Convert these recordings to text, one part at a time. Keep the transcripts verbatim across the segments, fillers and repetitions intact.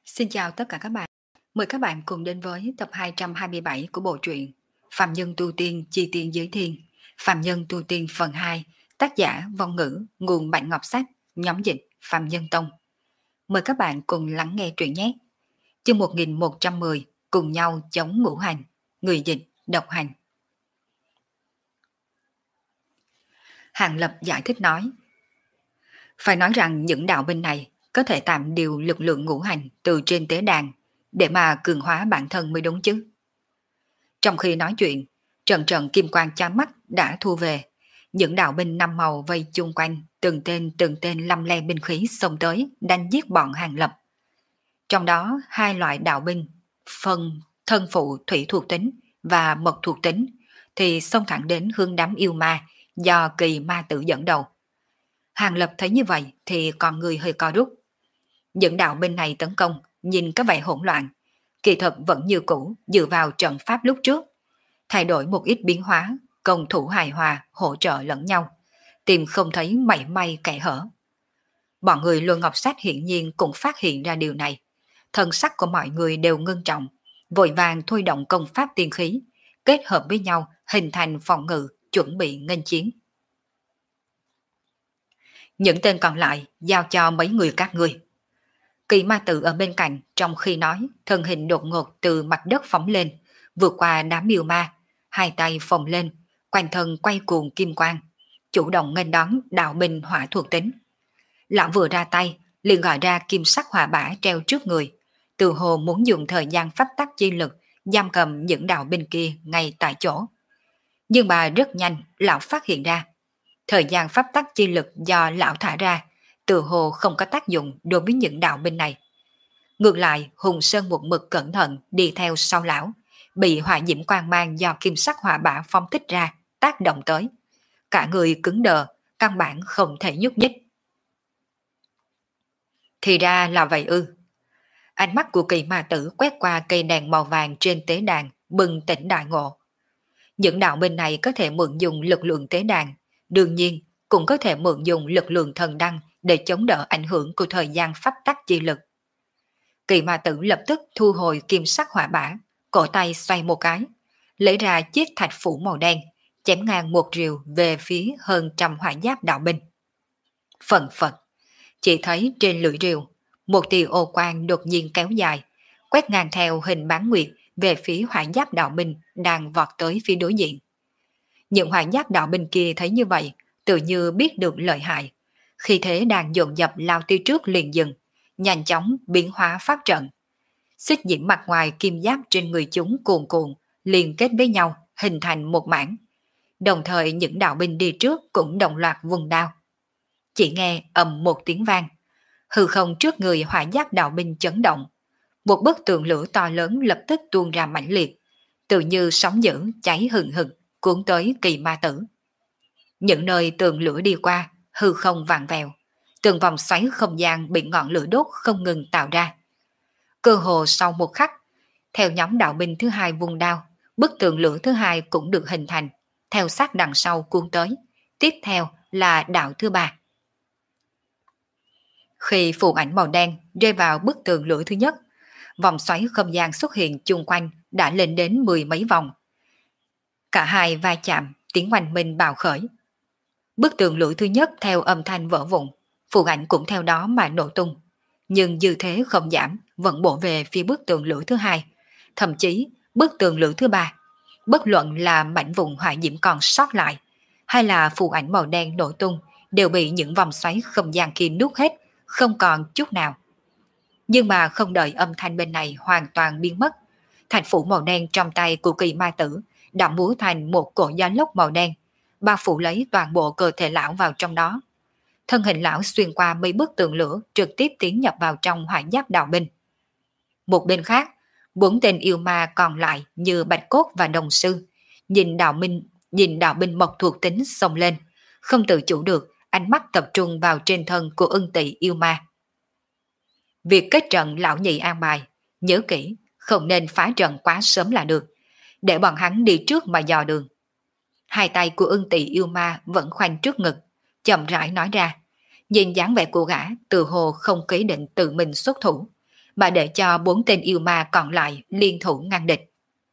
Xin chào tất cả các bạn. Mời các bạn cùng đến với tập hai trăm hai mươi bảy của bộ truyện Phạm Nhân Tu Tiên Chi Tiên Giới Thiên, Phạm Nhân Tu Tiên phần hai, tác giả Vong Ngữ, nguồn Bản Ngọc Sách, nhóm dịch Phạm Nhân Tông. Mời các bạn cùng lắng nghe truyện nhé. Chương một nghìn một trăm mười, cùng nhau chống ngũ hành, người dịch độc hành. Hàng Lập giải thích nói: phải nói rằng những đạo binh này có thể tạm điều lực lượng ngũ hành từ trên tế đàn để mà cường hóa bản thân mới đúng chứ. Trong khi nói chuyện, trận trận kim quang chói mắt đã thu về, những đạo binh năm màu vây chung quanh, từng tên từng tên lăm le binh khí xông tới đánh giết bọn Hàng Lập. Trong đó hai loại đạo binh, phân thân phụ thủy thuộc tính và mộc thuộc tính, thì xông thẳng đến hướng đám yêu ma do Kỳ Ma Tử dẫn đầu. Hàng Lập thấy như vậy thì con người hơi co rút. Những đạo binh này tấn công nhìn có vẻ hỗn loạn, kỳ thực vẫn như cũ dựa vào trận pháp lúc trước, thay đổi một ít biến hóa, công thủ hài hòa hỗ trợ lẫn nhau, tìm không thấy mảy may kẽ hở. Bọn người Luân Ngọc Sách hiển nhiên cũng phát hiện ra điều này, thân sắc của mọi người đều ngưng trọng, vội vàng thôi động công pháp tiên khí, kết hợp với nhau hình thành phòng ngự, chuẩn bị nghênh chiến. Những tên còn lại giao cho mấy người các ngươi. Kỳ Ma Tử ở bên cạnh trong khi nói, thân hình đột ngột từ mặt đất phóng lên, vượt qua đám yêu ma, hai tay phồng lên, quanh thân quay cuồng kim quang, chủ động nghênh đón đạo binh hỏa thuộc tính. Lão vừa ra tay, liền gọi ra kim sắc hỏa bả treo trước người, từ hồ muốn dùng thời gian pháp tắc chi lực giam cầm những đạo binh kia ngay tại chỗ. Nhưng mà rất nhanh, lão phát hiện ra, thời gian pháp tắc chi lực do lão thả ra, từ hồ không có tác dụng đối với những đạo binh này. Ngược lại, Hùng Sơn một mực cẩn thận đi theo sau lão, bị hỏa diễm quang mang do kim sắc hỏa bả phong thích ra, tác động tới. Cả người cứng đờ, căn bản không thể nhúc nhích. Thì ra là vậy ư. Ánh mắt của Kỳ Ma Tử quét qua cây đèn màu vàng trên tế đàn, bừng tỉnh đại ngộ. Những đạo binh này có thể mượn dùng lực lượng tế đàn, đương nhiên cũng có thể mượn dùng lực lượng thần đăng để chống đỡ ảnh hưởng của thời gian pháp tắc chi lực. Kỳ Ma Tử lập tức thu hồi kim sắc hỏa bả, cổ tay xoay một cái, lấy ra chiếc thạch phủ màu đen, chém ngang một rìu về phía hơn trăm hỏa giáp đạo binh. Phần phật, chỉ thấy trên lưỡi rìu, một tia ô quang đột nhiên kéo dài, quét ngang theo hình bán nguyệt về phía hỏa giáp đạo binh đang vọt tới phía đối diện. Những hỏa giáp đạo binh kia thấy như vậy, tự như biết được lợi hại, khi thế đang dồn dập lao tới trước liền dừng, nhanh chóng biến hóa pháp trận. Xích diễm mặt ngoài kim giáp trên người chúng cuồn cuộn, liên kết với nhau hình thành một mảng. Đồng thời những đạo binh đi trước cũng đồng loạt vùng đao. Chỉ nghe ầm một tiếng vang, hư không trước người hỏa giáp đạo binh chấn động. Một bức tường lửa to lớn lập tức tuôn ra mãnh liệt, tự như sóng dữ cháy hừng hực, cuốn tới Kỳ Ma Tử. Những nơi tường lửa đi qua, hư không vàng vèo, từng vòng xoáy không gian bị ngọn lửa đốt không ngừng tạo ra. Cơ hồ sau một khắc, theo nhóm đạo binh thứ hai vung đao, bức tường lửa thứ hai cũng được hình thành, theo sát đằng sau cuốn tới. Tiếp theo là đạo thứ ba. Khi phù ảnh màu đen rơi vào bức tường lửa thứ nhất, vòng xoáy không gian xuất hiện chung quanh đã lên đến mười mấy vòng. Cả hai va chạm, tiếng oanh minh bạo khởi. Bức tường lửa thứ nhất theo âm thanh vỡ vụn, phù ảnh cũng theo đó mà nổ tung. Nhưng dư thế không giảm, vẫn bổ về phía bức tường lửa thứ hai. Thậm chí, bức tường lửa thứ ba, bất luận là mảnh vụn hỏa diễm còn sót lại, hay là phù ảnh màu đen nổ tung, đều bị những vòng xoáy không gian kia nuốt hết, không còn chút nào. Nhưng mà không đợi âm thanh bên này hoàn toàn biến mất, thạch phủ màu đen trong tay của Kỳ Ma Tử đã múa thành một cỗ gió lốc màu đen, bao phủ lấy toàn bộ cơ thể lão vào trong đó. Thân hình lão xuyên qua mấy bức tường lửa, trực tiếp tiến nhập vào trong hỏa giáp đạo binh. Một bên khác, bốn tên yêu ma còn lại như Bạch Cốt và Đồng Sư, nhìn đạo binh, nhìn đạo binh mộc thuộc tính xông lên, không tự chủ được, ánh mắt tập trung vào trên thân của Ưng Tỵ yêu ma. Việc kết trận lão nhị an bài, nhớ kỹ, không nên phá trận quá sớm là được, để bọn hắn đi trước mà dò đường. Hai tay của Ưng Tỵ yêu ma vẫn khoanh trước ngực, chậm rãi nói ra, nhìn dáng vẻ của gã từ hồ không ký định tự mình xuất thủ, mà để cho bốn tên yêu ma còn lại liên thủ ngăn địch.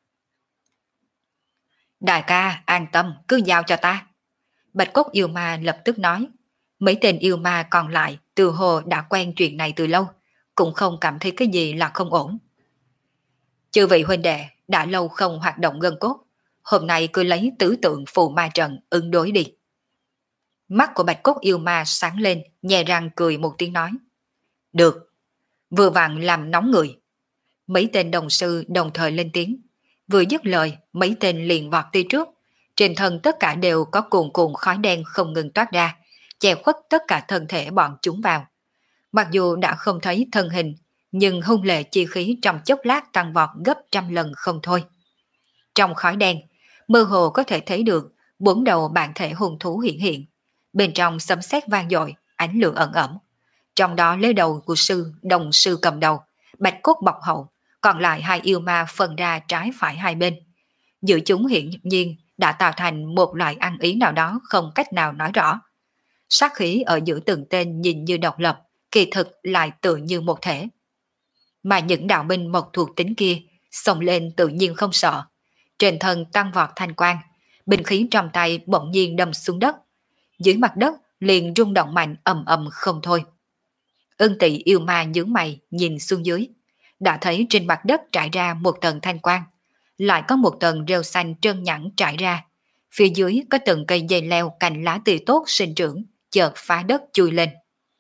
Đại ca, an tâm, cứ giao cho ta. Bạch cốt yêu ma lập tức nói. Mấy tên yêu ma còn lại từ hồ đã quen chuyện này từ lâu, cũng không cảm thấy cái gì là không ổn. Chư vị huynh đệ đã lâu không hoạt động gân cốt, hôm nay cứ lấy tứ tượng phù ma trận ứng đối đi. Mắt của bạch cốt yêu ma sáng lên, nhè răng cười một tiếng nói. Được, vừa vặn làm nóng người. Mấy tên đồng sư đồng thời lên tiếng. Vừa dứt lời, mấy tên liền vọt đi trước. Trên thân tất cả đều có cuồn cuộn khói đen không ngừng toát ra, che khuất tất cả thân thể bọn chúng vào. Mặc dù đã không thấy thân hình, nhưng hung lệ chi khí trong chốc lát tăng vọt gấp trăm lần không thôi. Trong khói đen, mơ hồ có thể thấy được bốn đầu bản thể hung thú hiện hiện. Bên trong sấm sét vang dội, ánh lửa ẩn ẩn. Trong đó lấy đầu của sư, đồng sư cầm đầu, bạch cốt bọc hậu, còn lại hai yêu ma phân ra trái phải hai bên. Giữa chúng hiển nhiên đã tạo thành một loại ăn ý nào đó không cách nào nói rõ. Sát khí ở giữa từng tên nhìn như độc lập, kỳ thực lại tự như một thể. Mà những đạo binh mộc thuộc tính kia xông lên tự nhiên không sợ. Trên thân tăng vọt thanh quang, binh khí trong tay bỗng nhiên đâm xuống đất. Dưới mặt đất liền rung động mạnh ầm ầm không thôi. Ưng Tỵ yêu ma nhướng mày nhìn xuống dưới, đã thấy trên mặt đất trải ra một tầng thanh quang, lại có một tầng rêu xanh trơn nhẵn trải ra. Phía dưới có từng cây dây leo cành lá tươi tốt sinh trưởng, chợt phá đất chui lên.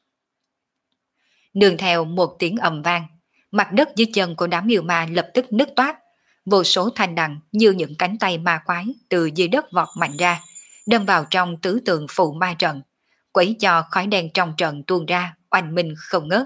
Nương theo một tiếng ầm vang, mặt đất dưới chân của đám yêu ma lập tức nứt toát, vô số thanh đằng như những cánh tay ma quái từ dưới đất vọt mạnh ra, đâm vào trong tứ tượng phù ma trận, quấy cho khói đen trong trận tuôn ra, oanh minh không ngớt.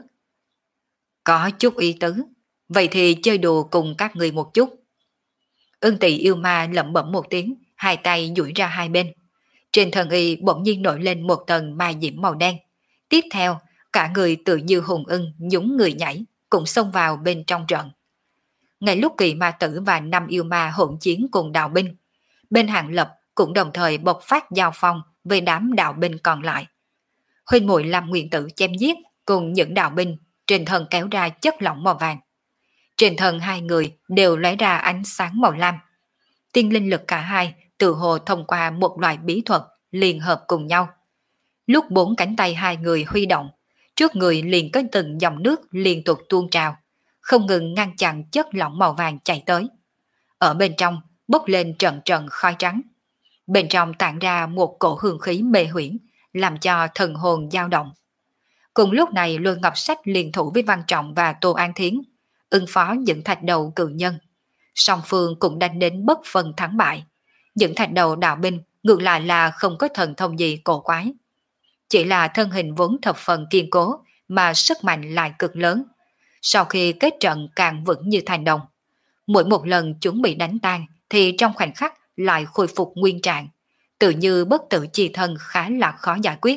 Có chút ý tứ, vậy thì chơi đùa cùng các người một chút. Ưng Tỵ yêu ma lẩm bẩm một tiếng, hai tay duỗi ra hai bên. Trên thân y bỗng nhiên nổi lên một tầng ma diễm màu đen. Tiếp theo, cả người tự như hùng ưng nhúng người nhảy, cũng xông vào bên trong trận. Ngay lúc Kỳ Ma Tử và năm yêu ma hỗn chiến cùng đạo binh, bên Hàng Lập cũng đồng thời bộc phát giao phong với đám đạo binh còn lại. Huynh muội Lam Nguyên Tử chém giết cùng những đạo binh, trên thân kéo ra chất lỏng màu vàng. Trên thân hai người đều lóe ra ánh sáng màu lam. Tiên linh lực cả hai tự hồ thông qua một loại bí thuật liên hợp cùng nhau. Lúc bốn cánh tay hai người huy động, trước người liền có từng dòng nước liên tục tuôn trào, không ngừng ngăn chặn chất lỏng màu vàng chảy tới. Ở bên trong bốc lên trận trận khói trắng. Bên trong tản ra một cổ hương khí mê huyễn, làm cho thần hồn dao động. Cùng lúc này Lôi Ngọc Sách liên thủ với Văn Trọng và Tô An Thiến, ứng phó những thạch đầu cự nhân. Song phương cũng đánh đến bất phân thắng bại. Những thạch đầu đạo binh ngược lại là không có thần thông gì cổ quái. Chỉ là thân hình vốn thập phần kiên cố mà sức mạnh lại cực lớn. Sau khi kết trận càng vững như thành đồng. Mỗi một lần chúng bị đánh tan thì trong khoảnh khắc lại khôi phục nguyên trạng. Tự như bất tử chi thân khá là khó giải quyết.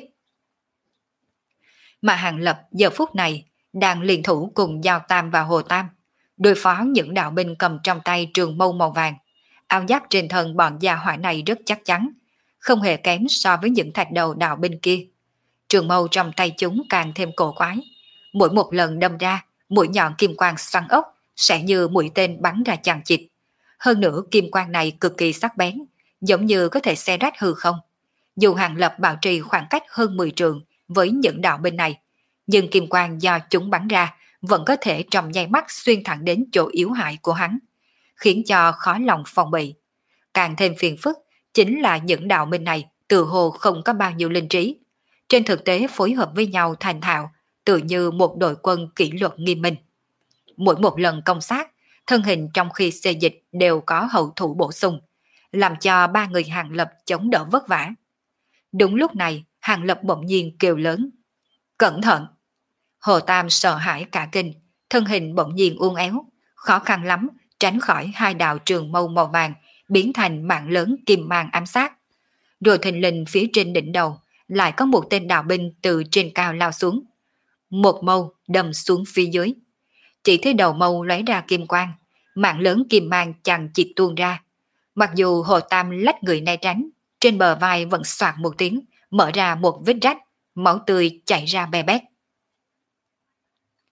Mà Hàng Lập giờ phút này đang liên thủ cùng Giao Tam và Hồ Tam, đối phó những đạo binh cầm trong tay trường mâu màu vàng. Áo giáp trên thân bọn gia hỏa này rất chắc chắn, không hề kém so với những thạch đầu đạo binh kia. Trường mâu trong tay chúng càng thêm cổ quái. Mỗi một lần đâm ra, mũi nhọn kim quang xoắn ốc sẽ như mũi tên bắn ra chằng chịt. Hơn nữa kim quang này cực kỳ sắc bén, giống như có thể xé rách hư không. Dù Hàng Lập bảo trì khoảng cách hơn mười trượng với những đạo binh này, nhưng kim quang do chúng bắn ra vẫn có thể trong nháy mắt xuyên thẳng đến chỗ yếu hại của hắn, khiến cho khó lòng phòng bị. Càng thêm phiền phức chính là những đạo binh này tự hồ không có bao nhiêu linh trí. Trên thực tế phối hợp với nhau thành thạo, tự như một đội quân kỷ luật nghiêm minh. Mỗi một lần công sát, thân hình trong khi xê dịch đều có hậu thủ bổ sung, làm cho ba người Hàng Lập chống đỡ vất vả. Đúng lúc này, Hàng Lập bỗng nhiên kêu lớn. Cẩn thận! Hồ Tam sợ hãi cả kinh, thân hình bỗng nhiên uốn éo, khó khăn lắm tránh khỏi hai đạo trường mâu màu vàng biến thành mạng lớn kim mang ám sát. Rồi thình lình phía trên đỉnh đầu lại có một tên đạo binh từ trên cao lao xuống. Một mâu đâm xuống phía dưới. Chỉ thấy đầu mâu lóe ra kim quang, mạng lớn kim mang chằng chịt tuôn ra. Mặc dù Hồ Tam lách người né tránh, trên bờ vai vẫn xoạt một tiếng, mở ra một vết rách, máu tươi chảy ra be bét.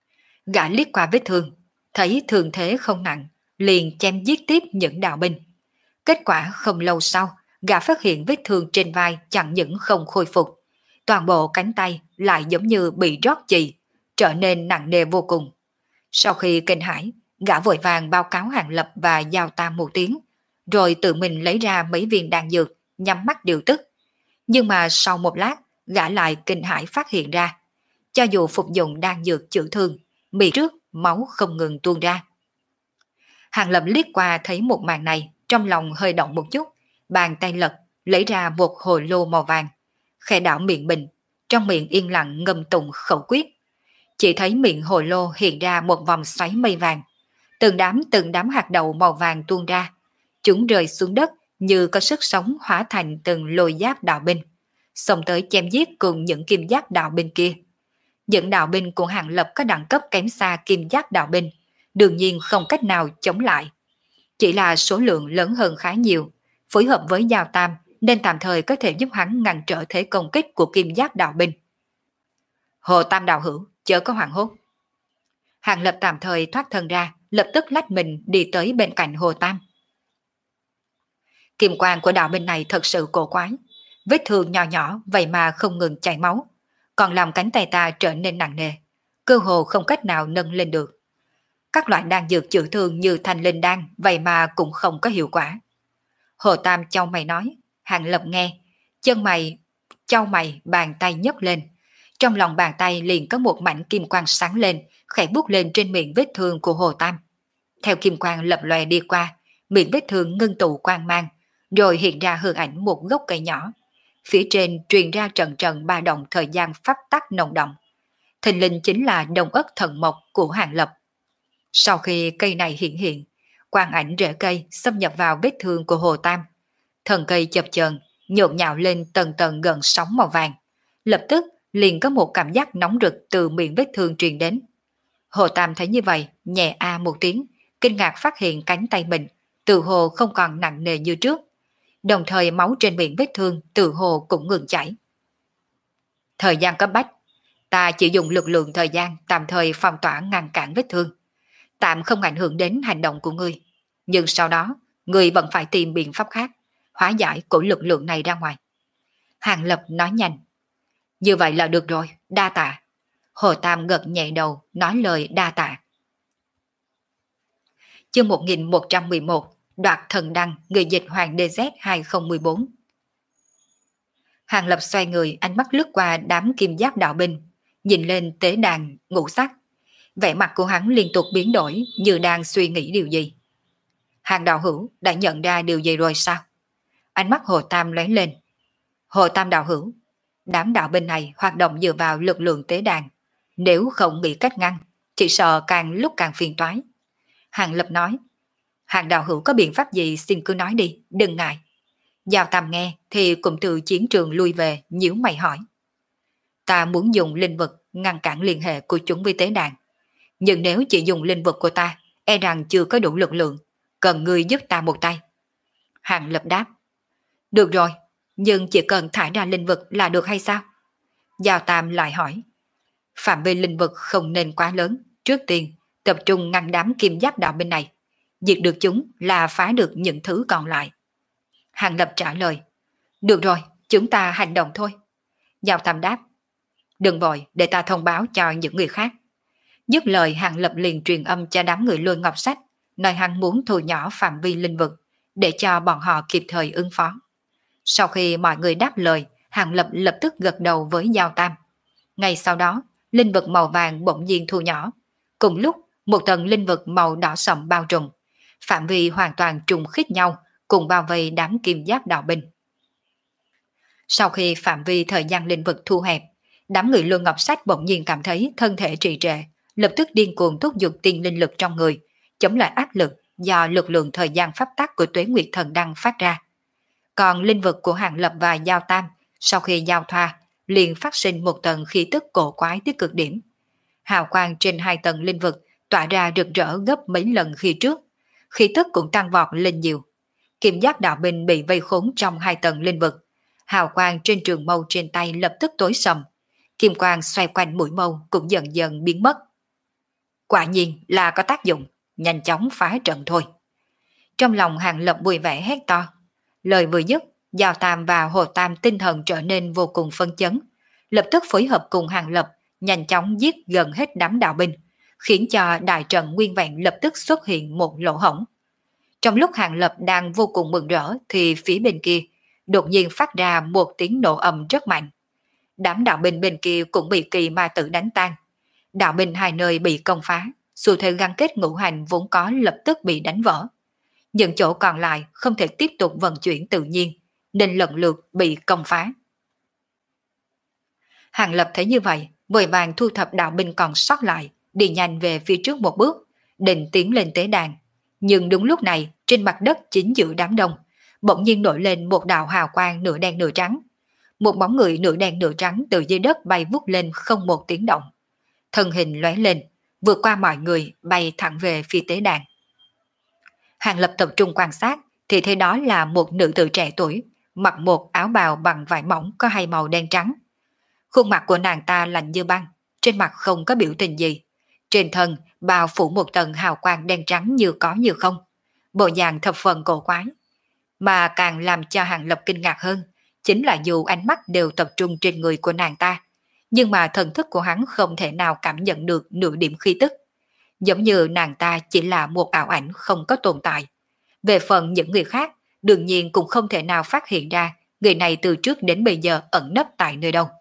Gã liếc qua vết thương, thấy thương thế không nặng, liền chém giết tiếp những đạo binh. Kết quả không lâu sau, gã phát hiện vết thương trên vai chẳng những không khôi phục, toàn bộ cánh tay lại giống như bị rót chì, trở nên nặng nề vô cùng. Sau khi kinh hãi, gã vội vàng báo cáo Hàng Lập và Giao Tam một tiếng, rồi tự mình lấy ra mấy viên đan dược, nhắm mắt điều tức. Nhưng mà sau một lát, gã lại kinh hãi phát hiện ra, cho dù phục dụng đan dược chữa thương, miệng trước máu không ngừng tuôn ra. Hàng Lập liếc qua thấy một màn này, trong lòng hơi động một chút, bàn tay lật, lấy ra một hồ lô màu vàng, khẽ đảo miệng bình, trong miệng yên lặng ngâm tụng khẩu quyết. Chỉ thấy miệng hồ lô hiện ra một vòng xoáy mây vàng, từng đám từng đám hạt đậu màu vàng tuôn ra, chúng rơi xuống đất như có sức sống hóa thành từng lôi giáp đạo binh, xông tới chém giết cùng những kim giáp đạo binh kia. Những đạo binh của Hàng Lập có đẳng cấp kém xa kim giáp đạo binh, đương nhiên không cách nào chống lại. Chỉ là số lượng lớn hơn khá nhiều, phối hợp với Giao Tam nên tạm thời có thể giúp hắn ngăn trở thế công kích của kim giáp đạo binh. Hồ Tam đạo hữu, chớ có hoảng hốt. Hàng Lập tạm thời thoát thân ra, lập tức lách mình đi tới bên cạnh Hồ Tam. Kim quang của đạo binh này thật sự cổ quái, vết thương nhỏ nhỏ vậy mà không ngừng chảy máu, còn làm cánh tay ta trở nên nặng nề, cơ hồ không cách nào nâng lên được. Các loại đan dược chữa thương như thanh linh đan vậy mà cũng không có hiệu quả. Hồ Tam chau mày nói. Hàng Lập nghe, chân mày chau mày, bàn tay nhấc lên, trong lòng bàn tay liền có một mảnh kim quang sáng lên, khẽ bút lên trên miệng vết thương của Hồ Tam. Theo kim quang lập lòe đi qua, miệng vết thương ngưng tụ quang mang, rồi hiện ra hư ảnh một gốc cây nhỏ. Phía trên truyền ra trận trận ba động thời gian pháp tắc nồng động. Thình lình chính là đồng ất thần mộc của Hàng Lập. Sau khi cây này hiện hiện, quang ảnh rễ cây xâm nhập vào vết thương của Hồ Tam. Thần cây chập chờn, nhộn nhạo lên tầng tầng gần sóng màu vàng. Lập tức liền có một cảm giác nóng rực từ miệng vết thương truyền đến. Hồ Tam thấy như vậy, nhẹ a một tiếng, kinh ngạc phát hiện cánh tay mình tự hồ không còn nặng nề như trước. Đồng thời máu trên miệng vết thương tự hồ cũng ngừng chảy. Thời gian cấp bách, ta chỉ dùng lực lượng thời gian tạm thời phong tỏa ngăn cản vết thương, tạm không ảnh hưởng đến hành động của ngươi. Nhưng sau đó, ngươi vẫn phải tìm biện pháp khác, hóa giải cổ lực lượng này ra ngoài. Hàng Lập nói nhanh. Như vậy là được rồi, đa tạ. Hồ Tam gật nhẹ đầu, nói lời đa tạ. Chương một nghìn một trăm mười một, đoạt thần đăng, người dịch Hoàng đê dét hai không một bốn. Hàng Lập xoay người, ánh mắt lướt qua đám kim giáp đạo binh, nhìn lên tế đàn ngũ sắc. Vẻ mặt của hắn liên tục biến đổi, như đang suy nghĩ điều gì. Hàng đạo hữu đã nhận ra điều gì rồi sao? Ánh mắt Hồ Tam lóe lên. Hồ Tam đạo hữu, đám đạo binh này hoạt động dựa vào lực lượng tế đàn, nếu không bị cách ngăn, chỉ sợ càng lúc càng phiền toái. Hàng Lập nói. Hàng đạo hữu có biện pháp gì xin cứ nói đi, đừng ngại. Giao Tam nghe thì cũng từ chiến trường lui về, nhíu mày hỏi. Ta muốn dùng linh vật ngăn cản liên hệ của chúng với tế đàn, nhưng nếu chỉ dùng linh vật của ta, e rằng chưa có đủ lực lượng, cần ngươi giúp ta một tay. Hàng Lập đáp. Được rồi, nhưng chỉ cần thải ra linh vật là được hay sao? Giao Tam lại hỏi. Phạm vi linh vật không nên quá lớn, trước tiên tập trung ngăn đám kim giáp đạo bên này, diệt được chúng là phá được những thứ còn lại. Hàng Lập trả lời. Được rồi, chúng ta hành động thôi. Giao Tam đáp. Đừng vội, để ta thông báo cho những người khác. Dứt lời, Hàng Lập liền truyền âm cho đám người Lôi Ngọc Sách, nói hắn muốn thu nhỏ phạm vi linh vực, để cho bọn họ kịp thời ứng phó. Sau khi mọi người đáp lời, Hàng Lập lập tức gật đầu với Giao Tam. Ngay sau đó, linh vực màu vàng bỗng nhiên thu nhỏ. Cùng lúc, một tầng linh vực màu đỏ sậm bao trùm, phạm vi hoàn toàn trùng khít nhau, cùng bao vây đám kim giáp đạo binh. Sau khi phạm vi thời gian linh vực thu hẹp, đám người Luân Ngọc Sách bỗng nhiên cảm thấy thân thể trì trệ, lập tức điên cuồng thúc giục tiên linh lực trong người, chống lại áp lực do lực lượng thời gian pháp tắc của Tuế Nguyệt Thần Đăng phát ra. Còn linh vực của Hàng Lập và Giao Tam, sau khi giao thoa, liền phát sinh một tầng khí tức cổ quái tới cực điểm. Hào quang trên hai tầng linh vực tỏa ra rực rỡ gấp mấy lần khi trước, khí tức cũng tăng vọt lên nhiều. Kim giáp đạo binh bị vây khốn trong hai tầng linh vực, hào quang trên trường mâu trên tay lập tức tối sầm, kim quang xoay quanh mũi mâu cũng dần dần biến mất. Quả nhiên là có tác dụng, nhanh chóng phá trận thôi. Trong lòng Hàng Lập vui vẻ hét to. Lời vừa dứt, Giao Tam và Hồ Tam tinh thần trở nên vô cùng phân chấn, lập tức phối hợp cùng Hàng Lập, nhanh chóng giết gần hết đám đạo binh, khiến cho đại trận nguyên vẹn lập tức xuất hiện một lỗ hổng. Trong lúc Hàng Lập đang vô cùng mừng rỡ thì phía bên kia đột nhiên phát ra một tiếng nổ ầm rất mạnh. Đám đạo binh bên kia cũng bị kỳ ma tử đánh tan. Đạo binh hai nơi bị công phá, xu thế gắn kết ngũ hành vốn có lập tức bị đánh vỡ. Những chỗ còn lại không thể tiếp tục vận chuyển tự nhiên, nên lần lượt bị công phá. Hàng Lập thấy như vậy, vội vàng thu thập đạo binh còn sót lại, đi nhanh về phía trước một bước, định tiến lên tế đàn. Nhưng đúng lúc này, trên mặt đất chính giữa đám đông, bỗng nhiên nổi lên một đạo hào quang nửa đen nửa trắng. Một bóng người nửa đen nửa trắng từ dưới đất bay vút lên không một tiếng động. Thân hình lóe lên, vượt qua mọi người bay thẳng về phía tế đàn. Hàng Lập tập trung quan sát thì thấy đó là một nữ tử trẻ tuổi, mặc một áo bào bằng vải mỏng có hai màu đen trắng. Khuôn mặt của nàng ta lạnh như băng, trên mặt không có biểu tình gì. Trên thân bao phủ một tầng hào quang đen trắng như có như không. Bộ dạng thập phần cổ quái. Mà càng làm cho Hàng Lập kinh ngạc hơn, chính là dù ánh mắt đều tập trung trên người của nàng ta, nhưng mà thần thức của hắn không thể nào cảm nhận được nửa điểm khí tức. Giống như nàng ta chỉ là một ảo ảnh không có tồn tại. Về phần những người khác, đương nhiên cũng không thể nào phát hiện ra người này từ trước đến bây giờ ẩn nấp tại nơi đâu.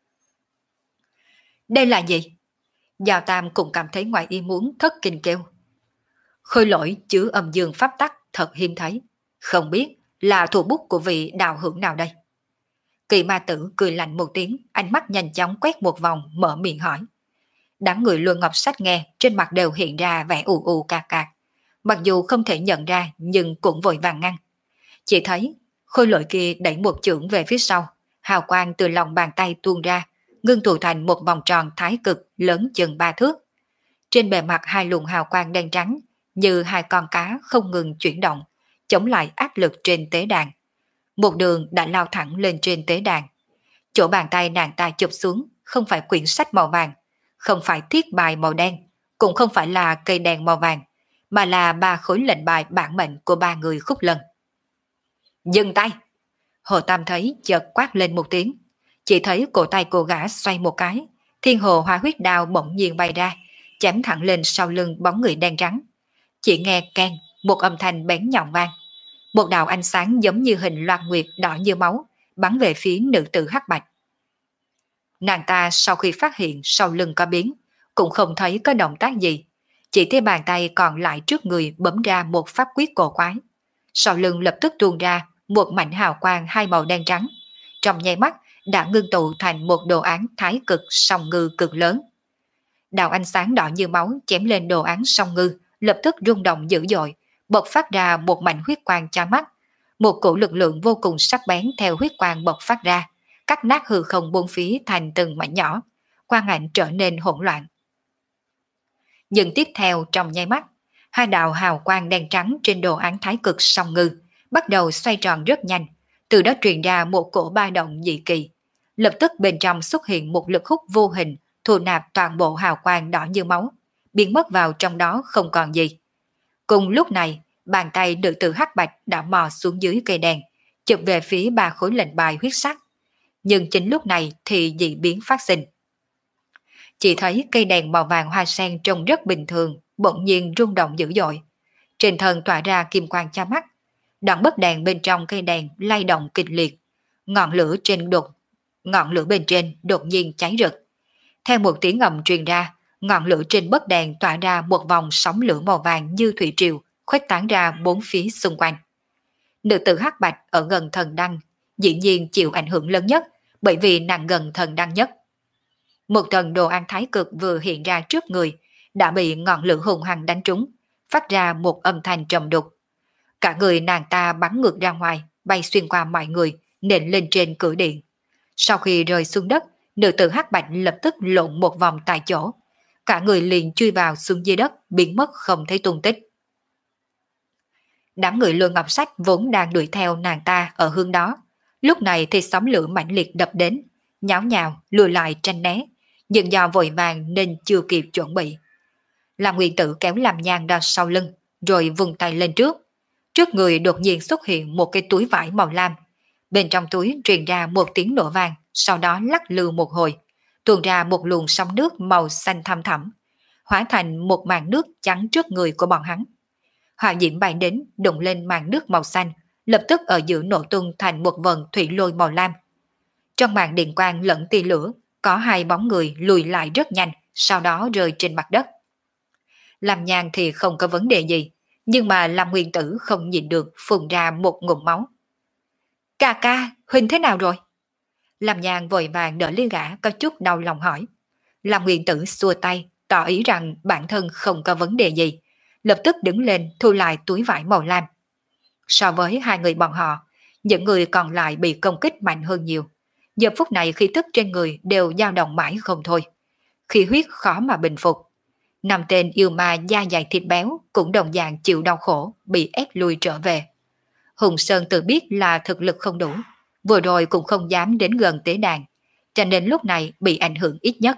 Đây là gì? Giao Tam cũng cảm thấy ngoài ý muốn thất kinh kêu. Khôi lỗi chứa âm dương pháp tắc thật hiếm thấy. Không biết là thủ bút của vị đạo hữu nào đây? Kỳ ma tử cười lạnh một tiếng, ánh mắt nhanh chóng quét một vòng, mở miệng hỏi. Đám người Luân Ngọc Sách nghe, trên mặt đều hiện ra vẻ ù ù cạc cạc. Mặc dù không thể nhận ra, nhưng cũng vội vàng ngăn. Chỉ thấy, khôi lỗi kia đẩy một chưởng về phía sau, hào quang từ lòng bàn tay tuôn ra, ngưng tụ thành một vòng tròn thái cực lớn chừng ba thước. Trên bề mặt hai luồng hào quang đen trắng, như hai con cá không ngừng chuyển động, chống lại áp lực trên tế đàn. Một đường đã lao thẳng lên trên tế đàn. Chỗ bàn tay nàng ta chụp xuống, không phải quyển sách màu vàng, không phải thiết bài màu đen, cũng không phải là cây đèn màu vàng, mà là ba khối lệnh bài bản mệnh của ba người Khúc Lân. Dừng tay! Hồ Tam thấy chợt quát lên một tiếng. Chỉ thấy cổ tay cô gã xoay một cái, thiên hồ hoa huyết đao bỗng nhiên bay ra, chém thẳng lên sau lưng bóng người đen trắng. Chỉ nghe keng, một âm thanh bén nhọn vang. Một đạo ánh sáng giống như hình loan nguyệt đỏ như máu, bắn về phía nữ tử hắc bạch. Nàng ta sau khi phát hiện sau lưng có biến, cũng không thấy có động tác gì, chỉ thấy bàn tay còn lại trước người bấm ra một pháp quyết cổ quái. Sau lưng lập tức tuôn ra một mảnh hào quang hai màu đen trắng, trong nháy mắt đã ngưng tụ thành một đồ án thái cực song ngư cực lớn. Đạo ánh sáng đỏ như máu chém lên đồ án song ngư, lập tức rung động dữ dội, bộc phát ra một mảnh huyết quang chói mắt. Một cổ lực lượng vô cùng sắc bén theo huyết quang bộc phát ra, cắt nát hư không bốn phía thành từng mảnh nhỏ, quang ảnh trở nên hỗn loạn. Nhưng tiếp theo trong nháy mắt, hai đạo hào quang đen trắng trên đồ án thái cực song ngư bắt đầu xoay tròn rất nhanh, từ đó truyền ra một cổ ba động dị kỳ. Lập tức bên trong xuất hiện một lực hút vô hình, thu nạp toàn bộ hào quang đỏ như máu, biến mất vào trong đó không còn gì. Cùng lúc này, bàn tay nữ tử hắc bạch đã mò xuống dưới cây đèn, chụp về phía ba khối lệnh bài huyết sắc. Nhưng chính lúc này thì dị biến phát sinh. Chỉ thấy cây đèn màu vàng hoa sen trông rất bình thường, bỗng nhiên rung động dữ dội. Trên thân tỏa ra kim quang cha mắt. Đoạn bất đèn bên trong cây đèn lay động kịch liệt. Ngọn lửa trên đột, ngọn lửa bên trên đột nhiên cháy rực. Theo một tiếng ầm truyền ra, ngọn lửa trên bất đèn tỏa ra một vòng sóng lửa màu vàng như thủy triều, khuếch tán ra bốn phía xung quanh. Nữ tử hắc bạch ở gần thần đăng, dĩ nhiên chịu ảnh hưởng lớn nhất, bởi vì nàng gần thần đăng nhất. Một tầng đồ án thái cực vừa hiện ra trước người, đã bị ngọn lửa hùng hăng đánh trúng, phát ra một âm thanh trầm đục. Cả người nàng ta bắn ngược ra ngoài, bay xuyên qua mọi người, nện lên trên cửa điện. Sau khi rơi xuống đất, nữ tử hắc bạch lập tức lộn một vòng tại chỗ. Cả người liền chui vào xuống dưới đất, biến mất không thấy tung tích. Đám người Luân Ngọc Sách vốn đang đuổi theo nàng ta ở hướng đó. Lúc này thì sóng lửa mãnh liệt đập đến, nháo nhào, lùi lại tranh né, nhưng do vội vàng nên chưa kịp chuẩn bị. Làm Nguyên Tử kéo Làm Nhan ra sau lưng, rồi vùng tay lên trước. Trước người đột nhiên xuất hiện một cái túi vải màu lam. Bên trong túi truyền ra một tiếng nổ vang, sau đó lắc lư một hồi, tuôn ra một luồng sóng nước màu xanh thăm thẳm, hóa thành một màn nước chắn trước người của bọn hắn. Hỏa diễm bay đến, đụng lên màn nước màu xanh, lập tức ở giữa nổ tung thành một vần thủy lôi màu lam. Trong màn điện quang lẫn tia lửa, có hai bóng người lùi lại rất nhanh, sau đó rơi trên mặt đất. Làm Nhan thì không có vấn đề gì, nhưng mà Lâm Nguyên Tử không nhìn được phun ra một ngụm máu. Ca ca, Huynh thế nào rồi? Lâm Nhan vội vàng đỡ lấy gã có chút đau lòng hỏi. Lâm Nguyên Tử xua tay, tỏ ý rằng bản thân không có vấn đề gì, lập tức đứng lên thu lại túi vải màu lam. So với hai người bọn họ, những người còn lại bị công kích mạnh hơn nhiều. Giờ phút này khí tức trên người đều dao động mãi không thôi. Khí huyết khó mà bình phục. Năm tên yêu ma da dày thịt béo cũng đồng dạng chịu đau khổ, bị ép lui trở về. Hùng Sơn tự biết là thực lực không đủ, vừa rồi cũng không dám đến gần tế đàn, cho nên lúc này bị ảnh hưởng ít nhất.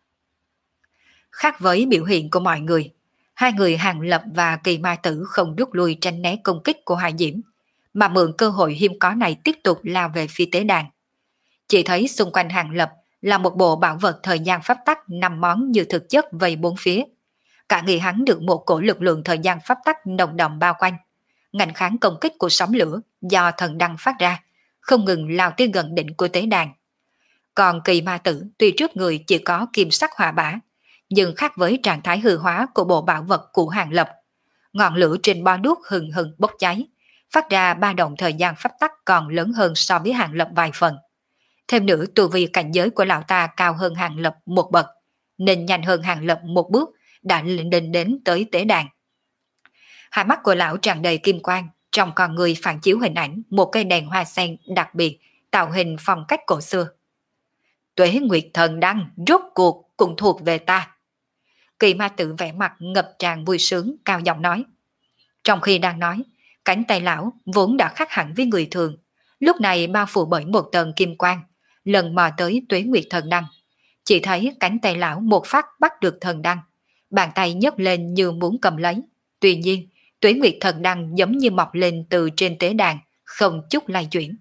Khác với biểu hiện của mọi người, hai người Hàng Lập và Kỳ Ma Tử không rút lui tránh né công kích của Hải Diễm, mà mượn cơ hội hiếm có này tiếp tục lao về phía tế đàn. Chỉ thấy xung quanh Hàng Lập là một bộ bảo vật thời gian pháp tắc năm món như thực chất vây bốn phía. Cả người hắn được một cổ lực lượng thời gian pháp tắc nồng đậm bao quanh, ngăn kháng công kích của sóng lửa do thần đăng phát ra, không ngừng lao tới gần đỉnh của tế đàn. Còn Kỳ Ma Tử tuy trước người chỉ có kim sắc hỏa bả, nhưng khác với trạng thái hư hóa của bộ bảo vật của Hàng Lập, ngọn lửa trên bo đuốc hừng hừng bốc cháy, phát ra ba động thời gian pháp tắc còn lớn hơn so với Hàng Lập vài phần. Thêm nữa, tu vi cảnh giới của lão ta cao hơn Hàng Lập một bậc, nên nhanh hơn Hàng Lập một bước đã lên đến tới tế đàn. Hai mắt của lão tràn đầy kim quang, trong con người phản chiếu hình ảnh một cây đèn hoa sen đặc biệt, tạo hình phong cách cổ xưa. Tuế Nguyệt Thần Đăng rốt cuộc cũng thuộc về ta. Kỳ Ma Tử vẻ mặt ngập tràn vui sướng, cao giọng nói. Trong khi đang nói, cánh tay lão vốn đã khác hẳn với người thường, lúc này bao phủ bởi một tầng kim quang, lần mò tới Tuế Nguyệt Thần Đăng. Chỉ thấy cánh tay lão một phát bắt được thần đăng, bàn tay nhấc lên như muốn cầm lấy. Tuy nhiên, Tuế Nguyệt Thần Đăng giống như mọc lên từ trên tế đàn, không chút lay chuyển.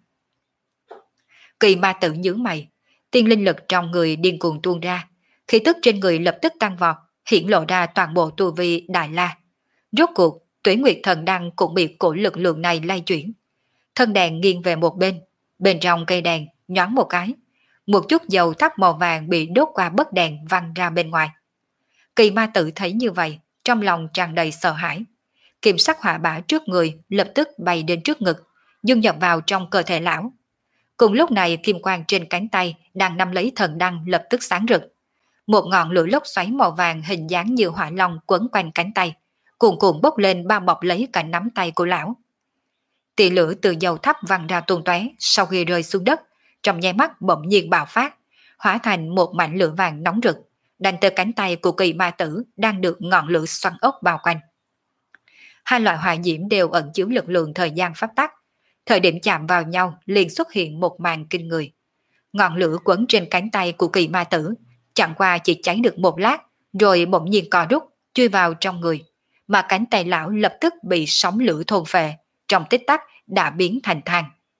Kỳ Ma Tử nhướng mày, tiên linh lực trong người điên cuồng tuôn ra, khí tức trên người lập tức tăng vọt, hiển lộ ra toàn bộ tu vi Đại La. Rốt cuộc, Tuế Nguyệt Thần Đăng cũng bị cổ lực lượng này lay chuyển. Thân đèn nghiêng về một bên, bên trong cây đèn nhoáng một cái, một chút dầu thắp màu vàng bị đốt qua bấc đèn văng ra bên ngoài. Kỳ Ma Tử thấy như vậy, trong lòng tràn đầy sợ hãi. Kim sắc hỏa bả trước người lập tức bay đến trước ngực, dung nhập vào trong cơ thể lão. Cùng lúc này kim quang trên cánh tay đang nắm lấy thần đăng lập tức sáng rực. Một ngọn lửa lốc xoáy màu vàng hình dáng như hỏa long quấn quanh cánh tay, cuồn cuộn bốc lên bao bọc lấy cả nắm tay của lão. Tia lửa từ dầu thắp văng ra tung tóe, sau khi rơi xuống đất, trong nháy mắt bỗng nhiên bạo phát, hóa thành một mảnh lửa vàng nóng rực, đánh tới cánh tay của Kỳ Ma Tử đang được ngọn lửa xoắn ốc bao quanh. Hai loại hỏa diễm đều ẩn chứa lực lượng thời gian pháp tắc, thời điểm chạm vào nhau liền xuất hiện một màn kinh người. Ngọn lửa quấn trên cánh tay của Kỳ Ma Tử chẳng qua chỉ cháy được một lát, rồi bỗng nhiên co rút, chui vào trong người, mà cánh tay lão lập tức bị sóng lửa thôn phệ, trong tích tắc đã biến thành than.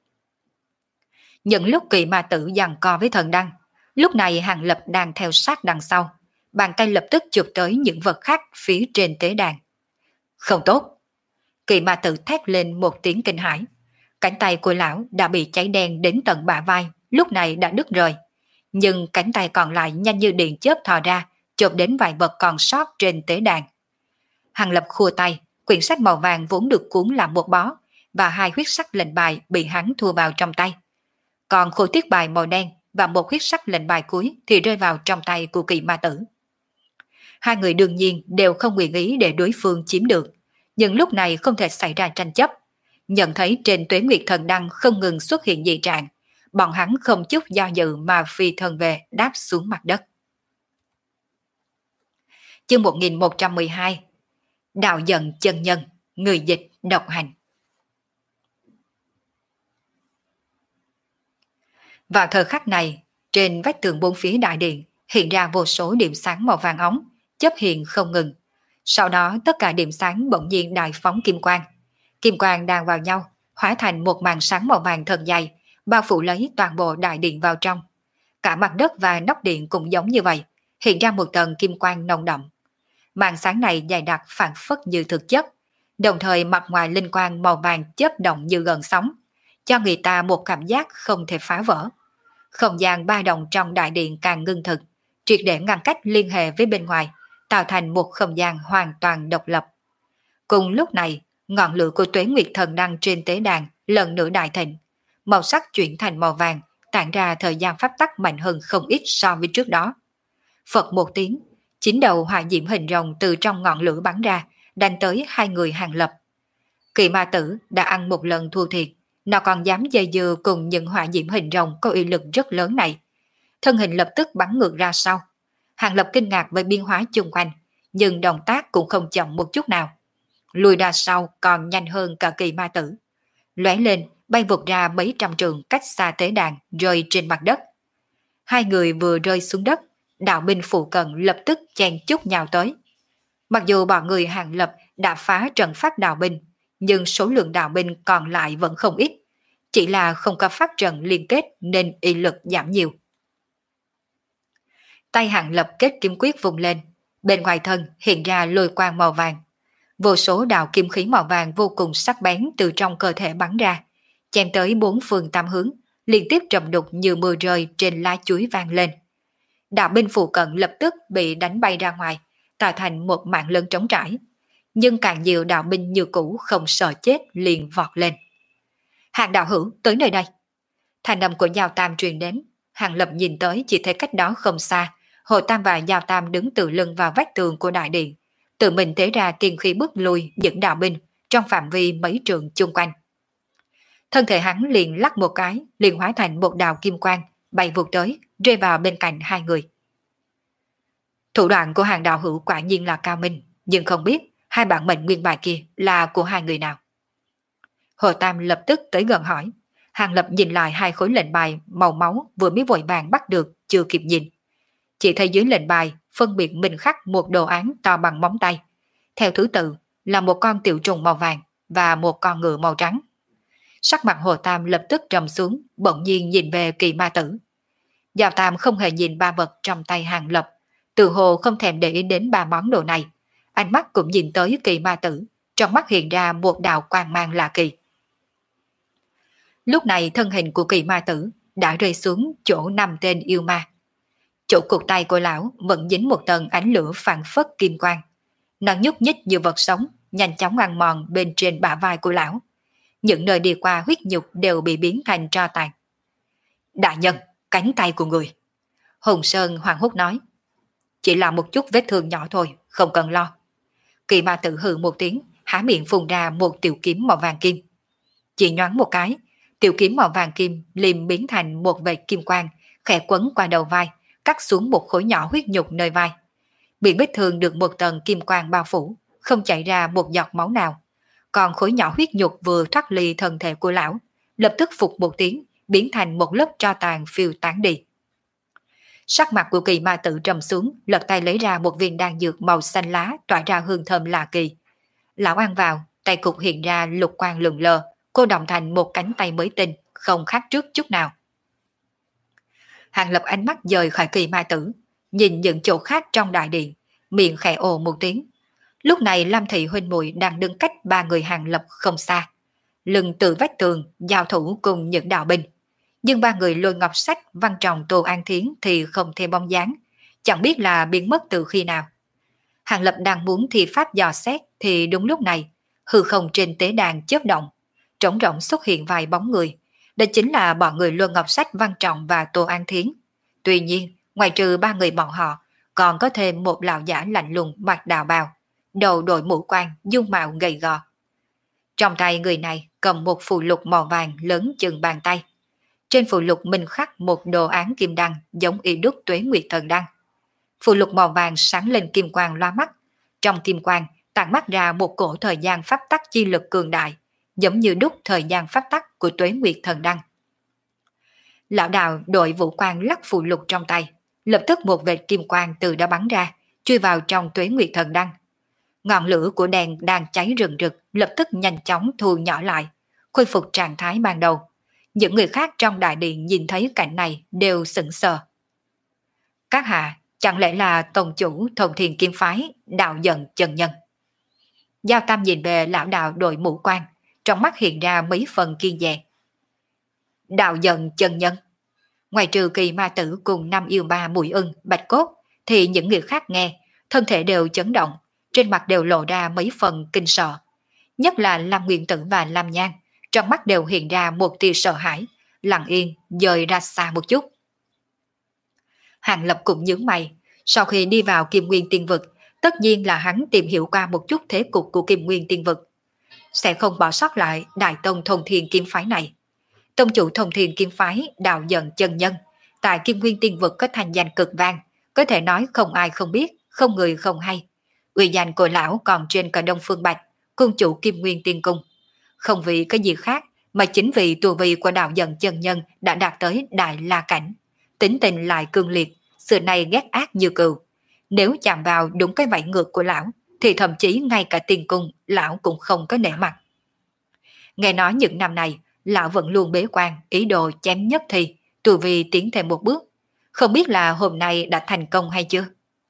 Những lúc Kỳ Ma Tử giằng co với thần đăng, lúc này Hàng Lập đang theo sát đằng sau, bàn tay lập tức chụp tới những vật khác phía trên tế đàn. Không tốt! Kỳ Ma Tử thét lên một tiếng kinh hãi. Cánh tay của lão đã bị cháy đen đến tận bả vai, lúc này đã đứt rời. Nhưng cánh tay còn lại nhanh như điện chớp thò ra, chộp đến vài vật còn sót trên tế đàn. Hàng Lập khua tay, quyển sách màu vàng vốn được cuốn làm một bó, và hai huyết sắc lệnh bài bị hắn thua vào trong tay. Còn khối tiết bài màu đen và một huyết sắc lệnh bài cuối thì rơi vào trong tay của Kỳ Ma Tử. Hai người đương nhiên đều không nguyện ý để đối phương chiếm được, nhưng lúc này không thể xảy ra tranh chấp. Nhận thấy trên Tuế Nguyệt Thần Đăng không ngừng xuất hiện dị trạng, bọn hắn không chút do dự mà phi thân về đáp xuống mặt đất. Chương một nghìn một trăm mười hai Đạo Giận Chân Nhân, người dịch độc hành. Vào thời khắc này, trên vách tường bốn phía đại điện hiện ra vô số điểm sáng màu vàng óng, chớp hiện không ngừng, Sau đó tất cả điểm sáng bỗng nhiên đại phóng kim quang. Kim quang đan vào nhau, hóa thành một màn sáng màu vàng thật dày, bao phủ lấy toàn bộ đại điện vào trong. Cả mặt đất và nóc điện cũng giống như vậy, hiện ra một tầng kim quang nồng đậm. Màn sáng này dày đặc phản phất như thực chất, đồng thời mặt ngoài linh quang màu vàng chớp động như gần sóng, cho người ta một cảm giác không thể phá vỡ. Không gian ba động trong đại điện càng ngưng thực, triệt để ngăn cách liên hệ với bên ngoài, tạo thành một không gian hoàn toàn độc lập. Cùng lúc này, ngọn lửa của Tuế Nguyệt Thần Đăng trên tế đàn lần nữa đại thịnh, màu sắc chuyển thành màu vàng, tản ra thời gian pháp tắc mạnh hơn không ít so với trước đó. Phật một tiếng, chín đầu hỏa diễm hình rồng từ trong ngọn lửa bắn ra, đánh tới hai người Hàng Lập. Kỳ ma tử đã ăn một lần thua thiệt, nó còn dám dây dưa cùng những hỏa diễm hình rồng có uy lực rất lớn này. Thân hình lập tức bắn ngược ra sau. Hàng Lập kinh ngạc với biến hóa chung quanh, nhưng động tác cũng không chậm một chút nào. Lùi ra sau còn nhanh hơn cả kỳ ma tử. Lóe lên, bay vụt ra mấy trăm trường cách xa tế đàn, rơi trên mặt đất. Hai người vừa rơi xuống đất, đạo binh phụ cận lập tức chen chúc nhào tới. Mặc dù bọn người Hàng Lập đã phá trận pháp đạo binh, nhưng số lượng đạo binh còn lại vẫn không ít. Chỉ là không có pháp trận liên kết nên y lực giảm nhiều. Tay Hàng Lập kết kiếm quyết vùng lên, bên ngoài thân hiện ra lôi quang màu vàng. Vô số đạo kim khí màu vàng vô cùng sắc bén từ trong cơ thể bắn ra, chém tới bốn phương tám hướng, liên tiếp trầm đục như mưa rơi trên lá chuối vang lên. Đạo binh phụ cận lập tức bị đánh bay ra ngoài, tạo thành một mạng lớn trống trải. Nhưng càng nhiều đạo binh như cũ không sợ chết liền vọt lên. Hàng đạo hữu tới nơi đây. Thành âm của Giao Tam truyền đến. Hàng Lập nhìn tới chỉ thấy cách đó không xa, Hồ Tam và Giao Tam đứng tự lưng vào vách tường của đại điện, tự mình thế ra tiên khí bước lui những đạo binh trong phạm vi mấy trường chung quanh. Thân thể hắn liền lắc một cái, liền hóa thành một đạo kim quang, bay vụt tới, rơi vào bên cạnh hai người. Thủ đoạn của Hàng đạo hữu quả nhiên là cao minh, nhưng không biết hai bản mệnh nguyên bài kia là của hai người nào. Hồ Tam lập tức tới gần hỏi. Hàng Lập nhìn lại hai khối lệnh bài màu máu vừa mới vội vàng bắt được, chưa kịp nhìn. Chỉ thấy dưới lệnh bài phân biệt minh khắc một đồ án to bằng móng tay. Theo thứ tự là một con tiểu trùng màu vàng và một con ngựa màu trắng. Sắc mặt Hồ Tam lập tức trầm xuống, bỗng nhiên nhìn về Kỳ ma tử. Giao Tam không hề nhìn ba vật trong tay Hàng Lập, tự hồ không thèm để ý đến ba món đồ này. Ánh mắt cũng nhìn tới Kỳ ma tử, trong mắt hiện ra một đạo quang mang lạ kỳ. Lúc này thân hình của Kỳ ma tử đã rơi xuống chỗ năm tên yêu ma. Chỗ cụt tay của lão vẫn dính một tầng ánh lửa phản phất kim quang. Nó nhúc nhích như vật sống, nhanh chóng ăn mòn bên trên bả vai của lão. Những nơi đi qua huyết nhục đều bị biến thành tro tàn. Đại nhân, cánh tay của người. Hùng Sơn hoảng hốt nói. Chỉ là một chút vết thương nhỏ thôi, không cần lo. Kỳ ma tử hừ một tiếng, há miệng phun ra một tiểu kiếm màu vàng kim. Chỉ nhoáng một cái, tiểu kiếm màu vàng kim liền biến thành một vệt kim quang, khẽ quấn qua đầu vai, cắt xuống một khối nhỏ huyết nhục nơi vai. Miệng vết thương được một tầng kim quang bao phủ, không chảy ra một giọt máu nào. Còn khối nhỏ huyết nhục vừa thoát ly thân thể của lão, lập tức phục một tiếng, biến thành một lớp tro tàn phiêu tán đi. Sắc mặt của Kỳ ma tử trầm xuống, lật tay lấy ra một viên đan dược màu xanh lá tỏa ra hương thơm lạ kỳ. Lão ăn vào, tay cục hiện ra lục quang lừng lờ, cô động thành một cánh tay mới tinh, không khác trước chút nào. Hàng Lập ánh mắt dời khỏi Kỳ ma tử, nhìn những chỗ khác trong đại điện, miệng khẽ ồ một tiếng. Lúc này Lam Thị huynh muội đang đứng cách ba người Hàng Lập không xa, lưng từ vách tường giao thủ cùng những đạo binh. Nhưng ba người Lôi Ngọc Sách, Văn Trọng, Tô An Thiến thì không thêm bóng dáng, chẳng biết là biến mất từ khi nào. Hàng Lập đang muốn thi pháp dò xét thì đúng lúc này, hư không trên tế đàn chớp động, trống rỗng xuất hiện vài bóng người. Đó chính là bọn người Lôi Ngọc Sách, Văn Trọng và Tô An Thiến. Tuy nhiên, ngoài trừ ba người bọn họ, còn có thêm một lão giả lạnh lùng mặc đạo bào, đầu đội mũ quan, dung mạo gầy gò. Trong tay người này cầm một phù lục màu vàng lớn chừng bàn tay. Trên phù lục minh khắc một đồ án kim đăng giống y đúc Tuế Nguyệt Thần Đăng. Phù lục màu vàng sáng lên kim quang loa mắt. Trong kim quang tản mắt ra một cổ thời gian pháp tắc chi lực cường đại, giống như đúc thời gian pháp tắc của Tuế Nguyệt Thần Đăng. Lão đạo đội vũ quang lắc phù lục trong tay, lập tức một vệt kim quang từ đó bắn ra, chui vào trong Tuế Nguyệt Thần Đăng. Ngọn lửa của đèn đang cháy rừng rực lập tức nhanh chóng thu nhỏ lại, khôi phục trạng thái ban đầu. Những người khác trong đại điện nhìn thấy cảnh này đều sững sờ. Các hạ, chẳng lẽ là tổng chủ Thông Thiên Kiếm Phái, đạo dần chân nhân? Giao Tam nhìn về lão đạo đội mũ quan, trong mắt hiện ra mấy phần kiên dè. Đạo dần chân nhân. Ngoài trừ Kỳ Ma Tử cùng năm yêu ba Mùi Ưng, Bạch Cốt, thì những người khác nghe, thân thể đều chấn động, trên mặt đều lộ ra mấy phần kinh sợ. Nhất là Lam Nguyên Tử và Lam Nhan, trong mắt đều hiện ra một tia sợ hãi, lặng yên dời ra xa một chút. Hàng Lập cũng nhướng mày, sau khi đi vào Kim Nguyên Tiên Vực, tất nhiên là hắn tìm hiểu qua một chút thế cục của Kim Nguyên Tiên Vực, sẽ không bỏ sót lại Đại Tông Thông Thiên Kiếm Phái này. Tông chủ Thông Thiên Kiếm Phái đạo dần chân nhân, tại Kim Nguyên Tiên Vực có thành danh cực vang, có thể nói không ai không biết, không người không hay. Uy danh của lão còn trên cả Đông Phương Bạch, cung chủ Kim Nguyên Tiên Cung. Không vì cái gì khác, mà chính vì tu vi của đạo dần chân nhân đã đạt tới Đại La Cảnh. Tính tình lại cương liệt, xưa nay ghét ác như cừu. Nếu chạm vào đúng cái vảy ngược của lão, thì thậm chí ngay cả Tiên Cung, lão cũng không có nể mặt. Nghe nói những năm này, lão vẫn luôn bế quan, ý đồ chém nhất thì, tu vi tiến thêm một bước. Không biết là hôm nay đã thành công hay chưa?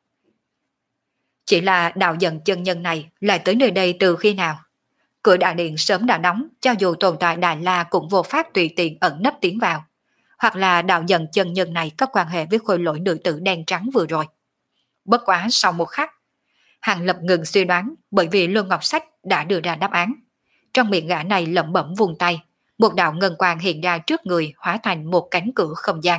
Chỉ là đạo dần chân nhân này lại tới nơi đây từ khi nào? Cửa đại điện sớm đã đóng, cho dù tồn tại Đại La cũng vô pháp tùy tiện ẩn nấp tiến vào. Hoặc là đạo dần chân nhân này có quan hệ với khôi lỗi nữ tử đen trắng vừa rồi. Bất quá sau một khắc, Hàng Lập ngừng suy đoán bởi vì Luân Ngọc Sách đã đưa ra đáp án. Trong miệng gã này lẩm bẩm vùng tay, một đạo ngân quang hiện ra trước người hóa thành một cánh cửa không gian.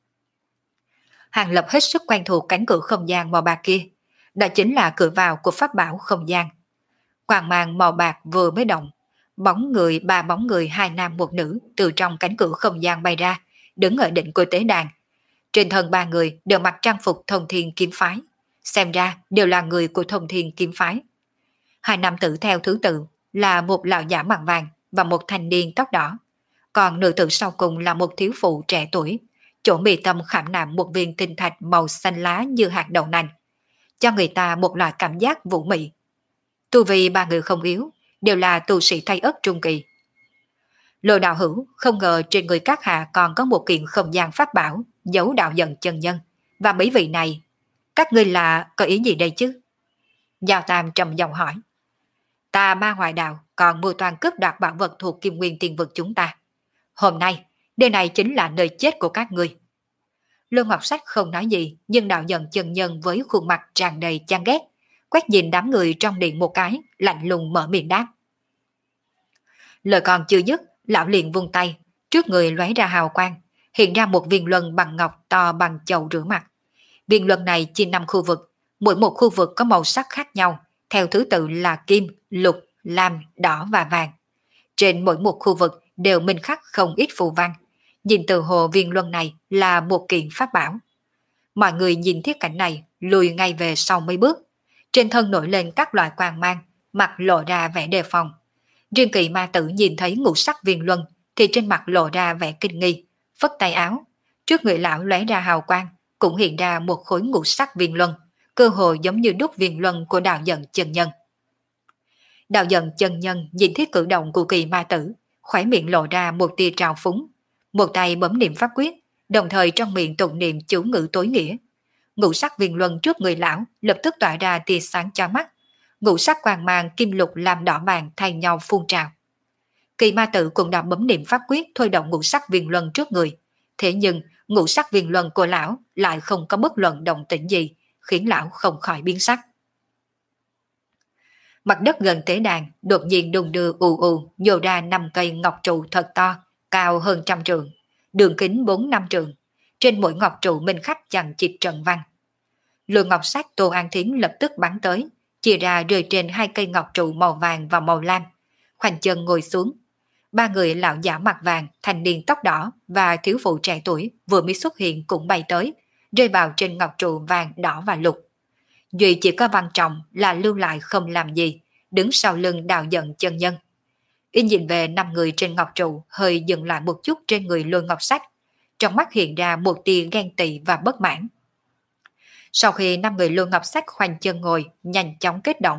Hàng Lập hết sức quen thuộc cánh cửa không gian màu bạc kia, đó chính là cửa vào của pháp bảo không gian. Quang mang màu bạc vừa mới động, bóng người ba bóng người hai nam một nữ từ trong cánh cửa không gian bay ra, đứng ở đỉnh của tế đàn. Trên thân ba người đều mặc trang phục Thông Thiên Kiếm Phái, xem ra đều là người của Thông Thiên Kiếm Phái. Hai nam tử theo thứ tự là một lão giả mặt vàng và một thanh niên tóc đỏ, còn nữ tử sau cùng là một thiếu phụ trẻ tuổi, chỗ mi tâm khảm nạm một viên tinh thạch màu xanh lá như hạt đậu nành, cho người ta một loại cảm giác vũ mị. Tu vi ba người không yếu, đều là tu sĩ thay ất trung kỳ. Lô đạo hữu không ngờ trên người các hạ còn có một kiện không gian pháp bảo giấu đạo dần chân nhân, và mấy vị này, các ngươi là có ý gì đây chứ? Giao Tam trầm giọng hỏi. Ta ma hoài đạo còn mưu toàn cướp đoạt bảo vật thuộc Kim Nguyên Tiên Vực chúng ta. Hôm nay, nơi này chính là nơi chết của các ngươi. Lương Ngọc Sách không nói gì, nhưng đạo dần chân nhân với khuôn mặt tràn đầy chán ghét, quét nhìn đám người trong điện một cái, lạnh lùng mở miệng đáp. Lời còn chưa dứt, lão liền vung tay, trước người lóe ra hào quang, hiện ra một viên luân bằng ngọc to bằng chậu rửa mặt. Viên luân này chia năm khu vực, mỗi một khu vực có màu sắc khác nhau, theo thứ tự là kim, lục, lam, đỏ và vàng. Trên mỗi một khu vực đều minh khắc không ít phù văn. Nhìn từ hồ viên luân này là một kiện pháp bảo. Mọi người nhìn thiết cảnh này lùi ngay về sau mấy bước. Trên thân nổi lên các loại quang mang, mặt lộ ra vẻ đề phòng. Riêng Kỳ Ma Tử nhìn thấy ngũ sắc viên luân thì trên mặt lộ ra vẻ kinh nghi, phất tay áo. Trước người lão lóe ra hào quang, cũng hiện ra một khối ngũ sắc viên luân, cơ hồ giống như đúc viên luân của đạo dần chân nhân. Đạo dần chân nhân nhìn thấy cử động của Kỳ Ma Tử, khóe miệng lộ ra một tia trào phúng, một tay bấm niệm pháp quyết, đồng thời trong miệng tụng niệm chú ngữ tối nghĩa. Ngũ sắc viên luân trước người lão lập tức tỏa ra tia sáng cho mắt, ngũ sắc quang mang kim lục làm đỏ vàng thay nhau phun trào. Kỳ Ma Tử cũng đã bấm niệm pháp quyết thôi động ngũ sắc viên luân trước người, thế nhưng ngũ sắc viên luân của lão lại không có bất luận động tĩnh gì, khiến lão không khỏi biến sắc. Mặt đất gần tế đàn đột nhiên đùng đưa ù ù nhô ra năm cây ngọc trụ thật to, cao hơn trăm trượng, đường kính bốn năm trượng. Trên mỗi ngọc trụ minh khắc chằng chịt trận văn. Lương Ngọc Sách Tô An Thiến lập tức bắn tới, chia ra rơi trên hai cây ngọc trụ màu vàng và màu lam, khoanh chân ngồi xuống. Ba người lão giả mặt vàng, thanh niên tóc đỏ và thiếu phụ trẻ tuổi vừa mới xuất hiện cũng bay tới, rơi vào trên ngọc trụ vàng đỏ và lục. Duy chỉ có Văn Trọng là lưu lại không làm gì, đứng sau lưng đạo dần chân nhân. Y nhìn về năm người trên ngọc trụ, hơi dừng lại một chút trên người Lôi Ngọc Sách, trong mắt hiện ra một tia ghen tị và bất mãn. Sau khi năm người Lôi Ngọc Sách khoanh chân ngồi, nhanh chóng kết động,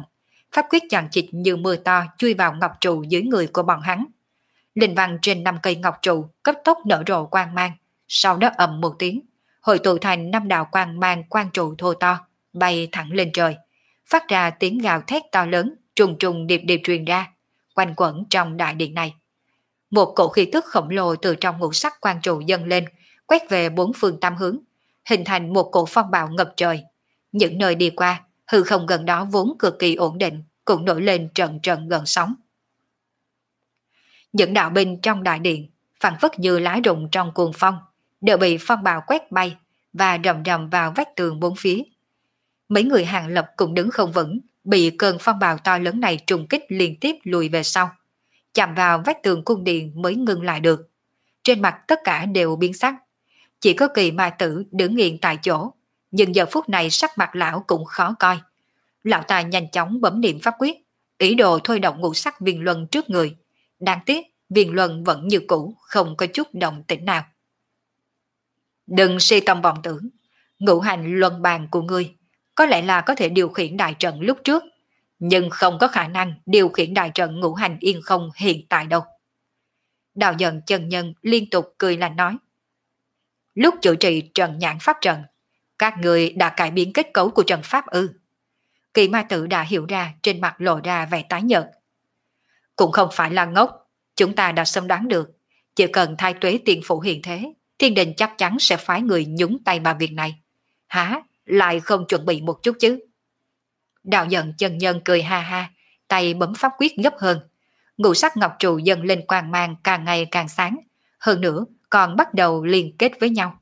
pháp quyết chằng chịt như mưa to chui vào ngọc trụ dưới người của bọn hắn. Linh văn trên năm cây ngọc trụ cấp tốc nở rộ quang mang, sau đó ầm một tiếng, hội tụ thành năm đạo quang mang quang trụ thô to, bay thẳng lên trời, phát ra tiếng gào thét to lớn, trùng trùng điệp điệp truyền ra, quanh quẩn trong đại điện này. Một cổ khí tức khổng lồ từ trong ngũ sắc quang trụ dâng lên, quét về bốn phương tám hướng, hình thành một cổ phong bạo ngập trời. Những nơi đi qua, hư không gần đó vốn cực kỳ ổn định, cũng nổi lên trận trận gần sóng. Những đạo binh trong đại điện, phảng phất như lá rụng trong cuồng phong, đều bị phong bạo quét bay và rầm rầm vào vách tường bốn phía. Mấy người Hàng Lập cũng đứng không vững, bị cơn phong bạo to lớn này trùng kích liên tiếp lùi về sau, chạm vào vách tường cung điện mới ngừng lại được. Trên mặt tất cả đều biến sắc, chỉ có Kỳ Ma Tử đứng nghiêng tại chỗ, nhưng giờ phút này sắc mặt lão cũng khó coi. Lão ta nhanh chóng bấm niệm pháp quyết, ý đồ thôi động ngũ sắc viên luân trước người. Đáng tiếc, viên luân vẫn như cũ, không có chút động tĩnh nào. Đừng si tâm vọng tưởng, ngũ hành luân bàn của ngươi có lẽ là có thể điều khiển đại trận lúc trước, nhưng không có khả năng điều khiển đại trận ngũ hành yên không hiện tại đâu. Đạo Dần chân nhân liên tục cười lạnh nói. Lúc chủ trì trận nhãn pháp trận, các người đã cải biến kết cấu của trận pháp ư? Kỳ Ma Tử đã hiểu ra, trên mặt lộ ra vẻ tái nhợt. Cũng không phải là ngốc, chúng ta đã sớm đoán được, chỉ cần Thái Tuế Tiên Phụ hiện thế, Thiên Đình chắc chắn sẽ phái người nhúng tay vào việc này. Hả? Lại không chuẩn bị một chút chứ? Đạo Dần chân nhân cười ha ha, tay bấm pháp quyết gấp hơn. Ngũ sắc ngọc trụ dần lên quang mang càng ngày càng sáng, hơn nữa còn bắt đầu liên kết với nhau.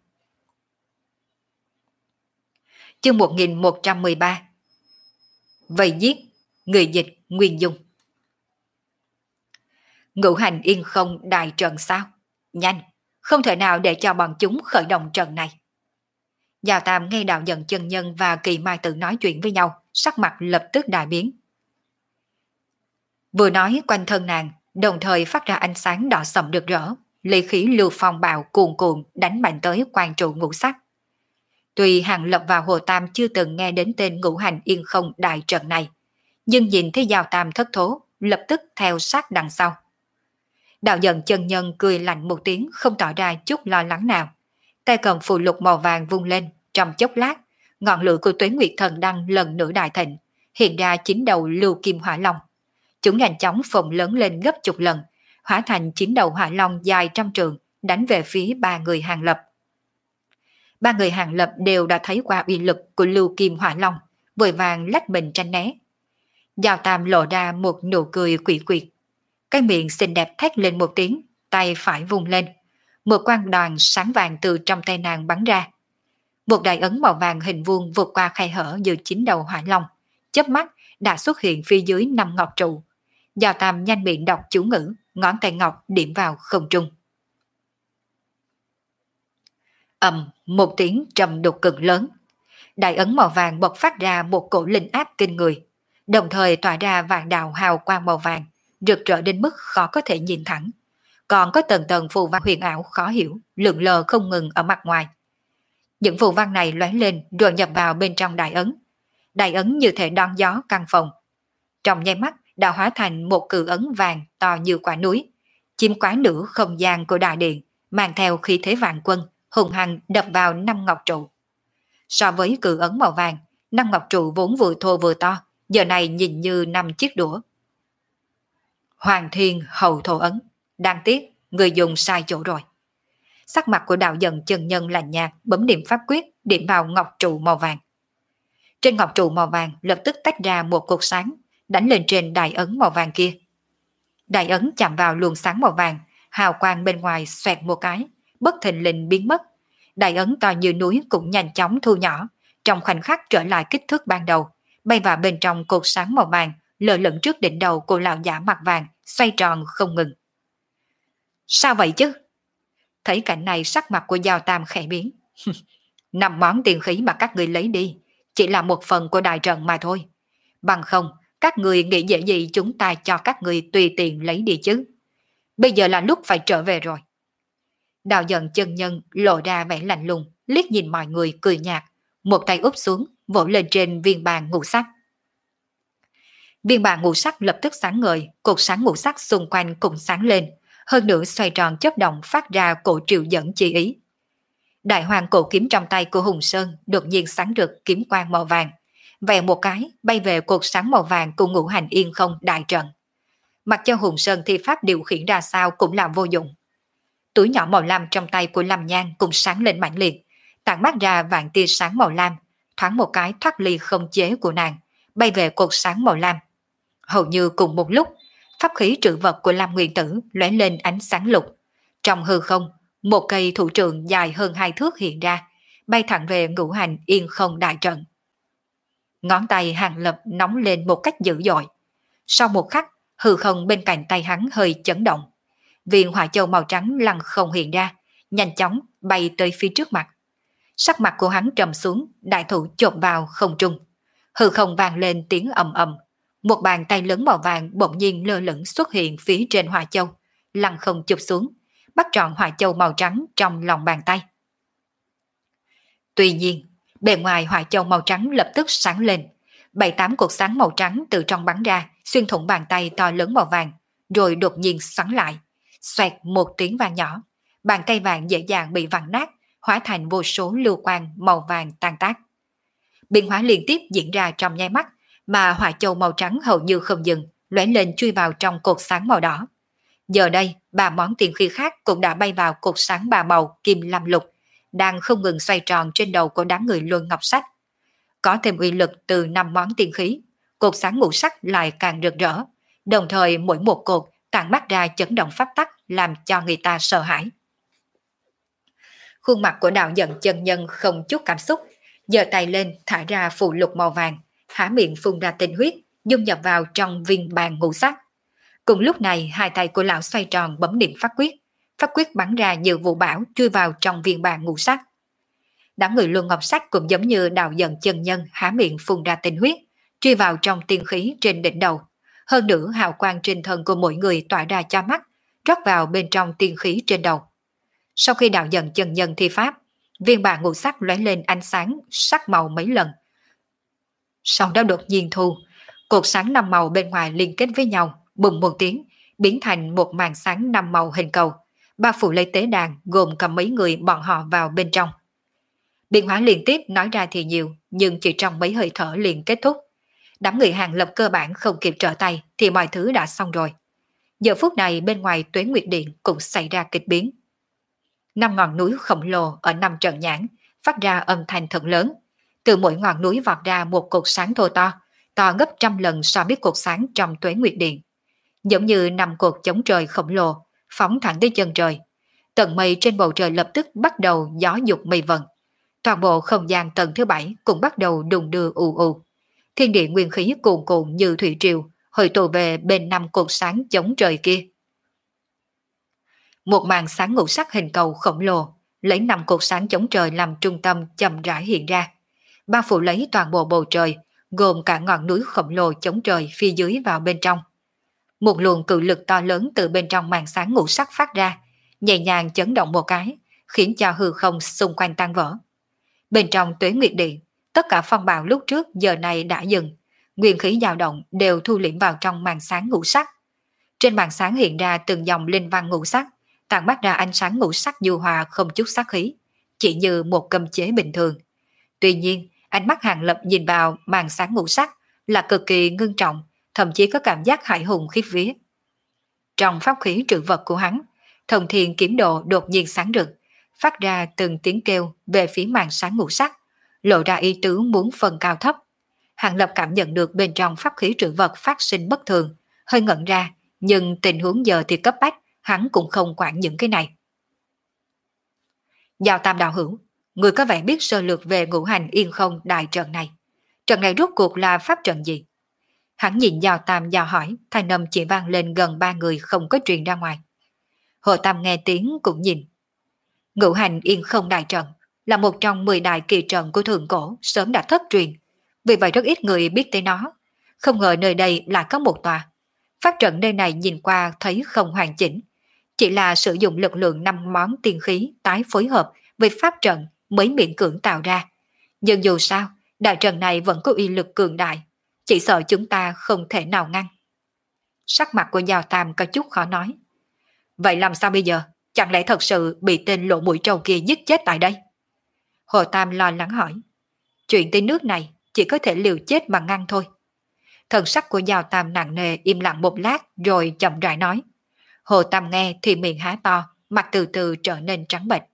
Chương một nghìn một trăm mười ba. Vây giết, người dịch Nguyên Dung. Ngũ hành yên không đại trận sao? Nhanh, không thể nào để cho bọn chúng khởi động trận này. Giao Tam nghe Đạo Dần chân nhân và Kỳ Mai Tử nói chuyện với nhau, sắc mặt lập tức đại biến. Vừa nói quanh thân nàng, đồng thời phát ra ánh sáng đỏ sậm rực rỡ, lý khí lưu phong bạo cuồn cuộn đánh mạnh tới quan trụ ngũ sắc. Tuy Hàng Lập và Hồ Tam chưa từng nghe đến tên ngũ hành yên không đại trận này, nhưng nhìn thấy Giao Tam thất thố, lập tức theo sát đằng sau. Đạo Dần chân nhân cười lạnh một tiếng, không tỏ ra chút lo lắng nào. Tay cầm phù lục màu vàng vung lên, trong chốc lát, ngọn lửa của Tuế Nguyệt Thần Đăng lần nữa đại thịnh, hiện ra chín đầu lưu kim hỏa long. Chúng nhanh chóng phồng lớn lên gấp chục lần, hóa thành chín đầu hỏa long dài trăm trượng, đánh về phía ba người Hàng Lập. Ba người Hàng Lập đều đã thấy qua uy lực của lưu kim hỏa long, vội vàng lách mình tránh né. Giao Tam lộ ra một nụ cười quỷ quyệt, cái miệng xinh đẹp thét lên một tiếng, tay phải vung lên, một quang đoàn sáng vàng từ trong tay nàng bắn ra. Một đại ấn màu vàng hình vuông vượt qua khe hở giữa chín đầu hỏa long, chớp mắt đã xuất hiện phía dưới năm ngọc trụ. Giao Tam nhanh miệng đọc chú ngữ, ngón tay ngọc điểm vào không trung. Ầm, một tiếng trầm đục cực lớn. Đại ấn màu vàng bộc phát ra một cổ linh áp kinh người, đồng thời tỏa ra vạn đạo hào quang màu vàng, rực rỡ đến mức khó có thể nhìn thẳng. Còn có tầng tầng phù văn huyền ảo khó hiểu, lượn lờ không ngừng ở mặt ngoài. Những phù văn này lóe lên rồi nhập vào bên trong đại ấn. Đại ấn như thể đón gió căng phòng. Trong nháy mắt đã hóa thành một cự ấn vàng to như quả núi, chiếm quá nửa không gian của đại điện, mang theo khí thế vạn quân, hùng hăng đập vào năm ngọc trụ. So với cự ấn màu vàng, năm ngọc trụ vốn vừa thô vừa to, giờ này nhìn như năm chiếc đũa. Hoàng Thiên Hậu Thổ Ấn, đáng tiếc người dùng sai chỗ rồi. Sắc mặt của Đạo Dần chân nhân lạnh nhạt, bấm điểm pháp quyết, điểm vào ngọc trụ màu vàng. Trên ngọc trụ màu vàng lập tức tách ra một cột sáng, đánh lên trên đại ấn màu vàng kia. Đại ấn chạm vào luồng sáng màu vàng, hào quang bên ngoài xoẹt một cái, bất thình lình biến mất. Đại ấn to như núi cũng nhanh chóng thu nhỏ, trong khoảnh khắc trở lại kích thước ban đầu, bay vào bên trong cột sáng màu vàng, lơ lửng trước đỉnh đầu của lão giả mặt vàng, xoay tròn không ngừng. Sao vậy chứ? Thấy cảnh này sắc mặt của Giao Tam khẽ biến. Năm món tiền khí mà các người lấy đi, chỉ là một phần của đại trận mà thôi. Bằng không, các người nghĩ dễ gì chúng ta cho các người tùy tiện lấy đi chứ. Bây giờ là lúc phải trở về rồi. Đạo Dần chân nhân lộ ra vẻ lạnh lùng, liếc nhìn mọi người cười nhạt, một tay úp xuống, vỗ lên trên viên bàn ngũ sắc. Viên bạc ngũ sắc lập tức sáng ngời, cột sáng ngũ sắc xung quanh cũng sáng lên, hơn nữa xoay tròn chớp động phát ra cổ triệu dẫn chi ý. Đại hoàng cổ kiếm trong tay của Hùng Sơn đột nhiên sáng rực kiếm quang màu vàng, vèo một cái bay về cột sáng màu vàng của ngũ hành yên không đại trận. Mặc cho Hùng Sơn thi pháp điều khiển ra sao cũng là vô dụng. Túi nhỏ màu lam trong tay của Lâm Nhan cũng sáng lên mãnh liệt, tản mát ra vạn tia sáng màu lam, thoáng một cái thoát ly không chế của nàng, bay về cột sáng màu lam. Hầu như cùng một lúc, pháp khí trữ vật của Lam Nguyên Tử lóe lên ánh sáng lục. Trong hư không, một cây thủ trượng dài hơn hai thước hiện ra, bay thẳng về ngũ hành yên không đại trận. Ngón tay Hàng Lập nóng lên một cách dữ dội. Sau một khắc, hư không bên cạnh tay hắn hơi chấn động. Viên hỏa châu màu trắng lăn không hiện ra, nhanh chóng bay tới phía trước mặt. Sắc mặt của hắn trầm xuống, đại thủ chộp vào không trung. Hư không vang lên tiếng ầm ầm. Một bàn tay lớn màu vàng bỗng nhiên lơ lửng xuất hiện phía trên hỏa châu, lăn không chụp xuống, bắt trọn hỏa châu màu trắng trong lòng bàn tay. Tuy nhiên, bề ngoài hỏa châu màu trắng lập tức sáng lên, bảy tám cột sáng màu trắng từ trong bắn ra, xuyên thủng bàn tay to lớn màu vàng, rồi đột nhiên xoắn lại, xoẹt một tiếng vang nhỏ, bàn tay vàng dễ dàng bị vặn nát, hóa thành vô số lưu quang màu vàng tan tác. Biến hóa liên tiếp diễn ra trong nháy mắt, mà hỏa châu màu trắng hầu như không dừng, lóe lên chui vào trong cột sáng màu đỏ. Giờ đây, ba món tiền khí khác cũng đã bay vào cột sáng ba màu kim lam lục, đang không ngừng xoay tròn trên đầu của đám người Luân Ngọc Sách. Có thêm uy lực từ năm món tiền khí, cột sáng ngũ sắc lại càng rực rỡ, đồng thời mỗi một cột càng mắt ra chấn động pháp tắc làm cho người ta sợ hãi. Khuôn mặt của đạo giận chân nhân không chút cảm xúc, giơ tay lên thả ra phù lục màu vàng, há miệng phun ra tinh huyết, dung nhập vào trong viên bàn ngũ sắc. Cùng lúc này, hai tay của lão xoay tròn bấm niệm pháp quyết, pháp quyết bắn ra nhiều vụ bão chui vào trong viên bàn ngũ sắc. Đám người Luân Ngọc Sách cũng giống như đạo giận chân nhân há miệng phun ra tinh huyết, truy vào trong tiên khí trên đỉnh đầu. Hơn nữa hào quang trên thân của mỗi người tỏa ra cho mắt, rót vào bên trong tiên khí trên đầu. Sau khi đạo giận chân nhân thi pháp, viên bàn ngũ sắc lóe lên ánh sáng sắc màu mấy lần. Sau đó đột nhiên thu, cột sáng năm màu bên ngoài liên kết với nhau, bùng một tiếng, biến thành một màn sáng năm màu hình cầu, ba phủ lấy tế đàn gồm cả mấy người bọn họ vào bên trong. Biến hóa liên tiếp nói ra thì nhiều, nhưng chỉ trong mấy hơi thở liền kết thúc. Đám người Hàng Lập cơ bản không kịp trở tay thì mọi thứ đã xong rồi. Giờ phút này bên ngoài Tuế Nguyệt Điện cũng xảy ra kịch biến. Năm ngọn núi khổng lồ ở năm trận nhãn phát ra âm thanh thật lớn. Từ mỗi ngọn núi vọt ra một cột sáng thô to, to gấp trăm lần so với cột sáng trong Tuế Nguyệt Điện. Giống như năm cột chống trời khổng lồ, phóng thẳng tới chân trời. Tầng mây trên bầu trời lập tức bắt đầu gió dục mây vần. Toàn bộ không gian tầng thứ bảy cũng bắt đầu đùng đưa ù ù. Thiên địa nguyên khí cuồn cuộn như thủy triều, hội tụ về bên năm cột sáng chống trời kia. Một màn sáng ngũ sắc hình cầu khổng lồ, lấy năm cột sáng chống trời làm trung tâm chậm rãi hiện ra. Bao phủ lấy toàn bộ bầu trời, gồm cả ngọn núi khổng lồ chống trời phía dưới vào bên trong. Một luồng cự lực to lớn từ bên trong màn sáng ngũ sắc phát ra, nhẹ nhàng chấn động một cái, khiến cho hư không xung quanh tan vỡ. Bên trong Tuế Nguyệt Điện, tất cả phong bạo lúc trước giờ này đã dừng, nguyên khí dao động đều thu liễm vào trong màn sáng ngũ sắc. Trên màn sáng hiện ra từng dòng linh văn ngũ sắc, tản mát ra ánh sáng ngũ sắc nhu hòa không chút sát khí, chỉ như một cấm chế bình thường. Tuy nhiên, ánh mắt Hàng Lập nhìn vào màn sáng ngũ sắc là cực kỳ ngưng trọng, thậm chí có cảm giác hãi hùng khiếp vía. Trong pháp khí trữ vật của hắn, Thông Thiên Kiếm Độ đột nhiên sáng rực, phát ra từng tiếng kêu về phía màn sáng ngũ sắc, lộ ra ý tứ muốn phân cao thấp. Hàng Lập cảm nhận được bên trong pháp khí trữ vật phát sinh bất thường, hơi ngẩn ra, nhưng tình huống giờ thì cấp bách, hắn cũng không quản những cái này. Giao Tam đạo hữu, người có vẻ biết sơ lược về ngũ hành yên không đại trận này. Trận này rốt cuộc là pháp trận gì? Hắn nhìn Giao Tam giao hỏi, thanh âm chỉ vang lên gần ba người không có truyền ra ngoài. Hồ Tam nghe tiếng cũng nhìn. Ngũ hành yên không đại trận là một trong mười đại kỳ trận của thượng cổ sớm đã thất truyền, vì vậy rất ít người biết tới nó. Không ngờ nơi đây lại có một tòa. Pháp trận nơi này nhìn qua thấy không hoàn chỉnh, chỉ là sử dụng lực lượng năm món tiên khí tái phối hợp với pháp trận mới miễn cưỡng tạo ra. Nhưng dù sao, đại trận này vẫn có uy lực cường đại. chỉ sợ chúng ta không thể nào ngăn. Sắc mặt của Giao Tam có chút khó nói. Vậy làm sao bây giờ? Chẳng lẽ thật sự bị tên lộ mũi trâu kia giết chết tại đây? Hồ Tam lo lắng hỏi. Chuyện tới nước này chỉ có thể liều chết mà ngăn thôi. Thần sắc của Giao Tam nặng nề im lặng một lát rồi chậm rãi nói. Hồ Tam nghe thì miệng há to, mặt từ từ trở nên trắng bệch.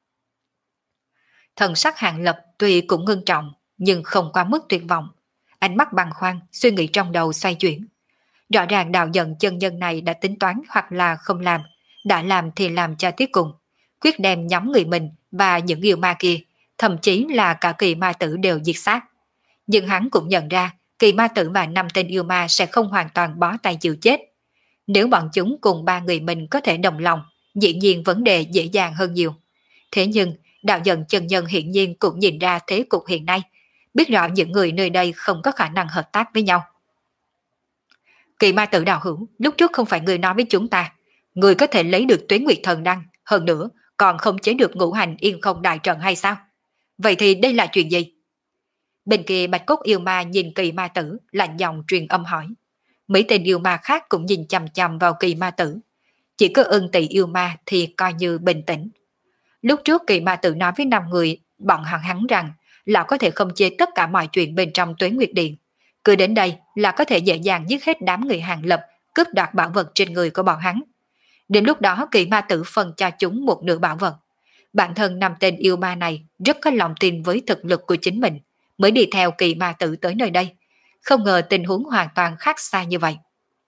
Thần sắc Hàng Lập tuy cũng ngưng trọng nhưng không quá mức tuyệt vọng. Ánh mắt băn khoăn, suy nghĩ trong đầu xoay chuyển. Rõ ràng đạo giận chân nhân này đã tính toán hoặc là không làm, đã làm thì làm cho tiếc cùng, quyết đem nhóm người mình và những yêu ma kia, thậm chí là cả kỳ ma tử đều diệt sát. Nhưng hắn cũng nhận ra kỳ ma tử và năm tên yêu ma sẽ không hoàn toàn bó tay chịu chết. Nếu bọn chúng cùng ba người mình có thể đồng lòng, dĩ nhiên vấn đề dễ dàng hơn nhiều. Thế nhưng đạo giận chân nhân hiển nhiên cũng nhìn ra thế cục hiện nay, biết rõ những người nơi đây không có khả năng hợp tác với nhau. Kỳ ma tử đạo hữu, lúc trước không phải người nói với chúng ta, người có thể lấy được Tuế Nguyệt Thần Đăng, hơn nữa còn không chế được ngũ hành yên không đại trận hay sao? Vậy thì đây là chuyện gì? Bên kia bạch cốt yêu ma nhìn kỳ ma tử, lạnh giọng truyền âm hỏi. Mấy tên yêu ma khác cũng nhìn chằm chằm vào kỳ ma tử. Chỉ có ưng tỳ yêu ma thì coi như bình tĩnh. Lúc trước kỳ ma tử nói với năm người, bọn hắn hắn rằng lão có thể không chế tất cả mọi chuyện bên trong Tuế Nguyệt Điện. Cứ đến đây là có thể dễ dàng giết hết đám người Hàng Lập, cướp đoạt bảo vật trên người của bọn hắn. Đến lúc đó kỳ ma tử phân cho chúng một nửa bảo vật. Bản thân năm tên yêu ma này rất có lòng tin với thực lực của chính mình, mới đi theo kỳ ma tử tới nơi đây. Không ngờ tình huống hoàn toàn khác xa như vậy.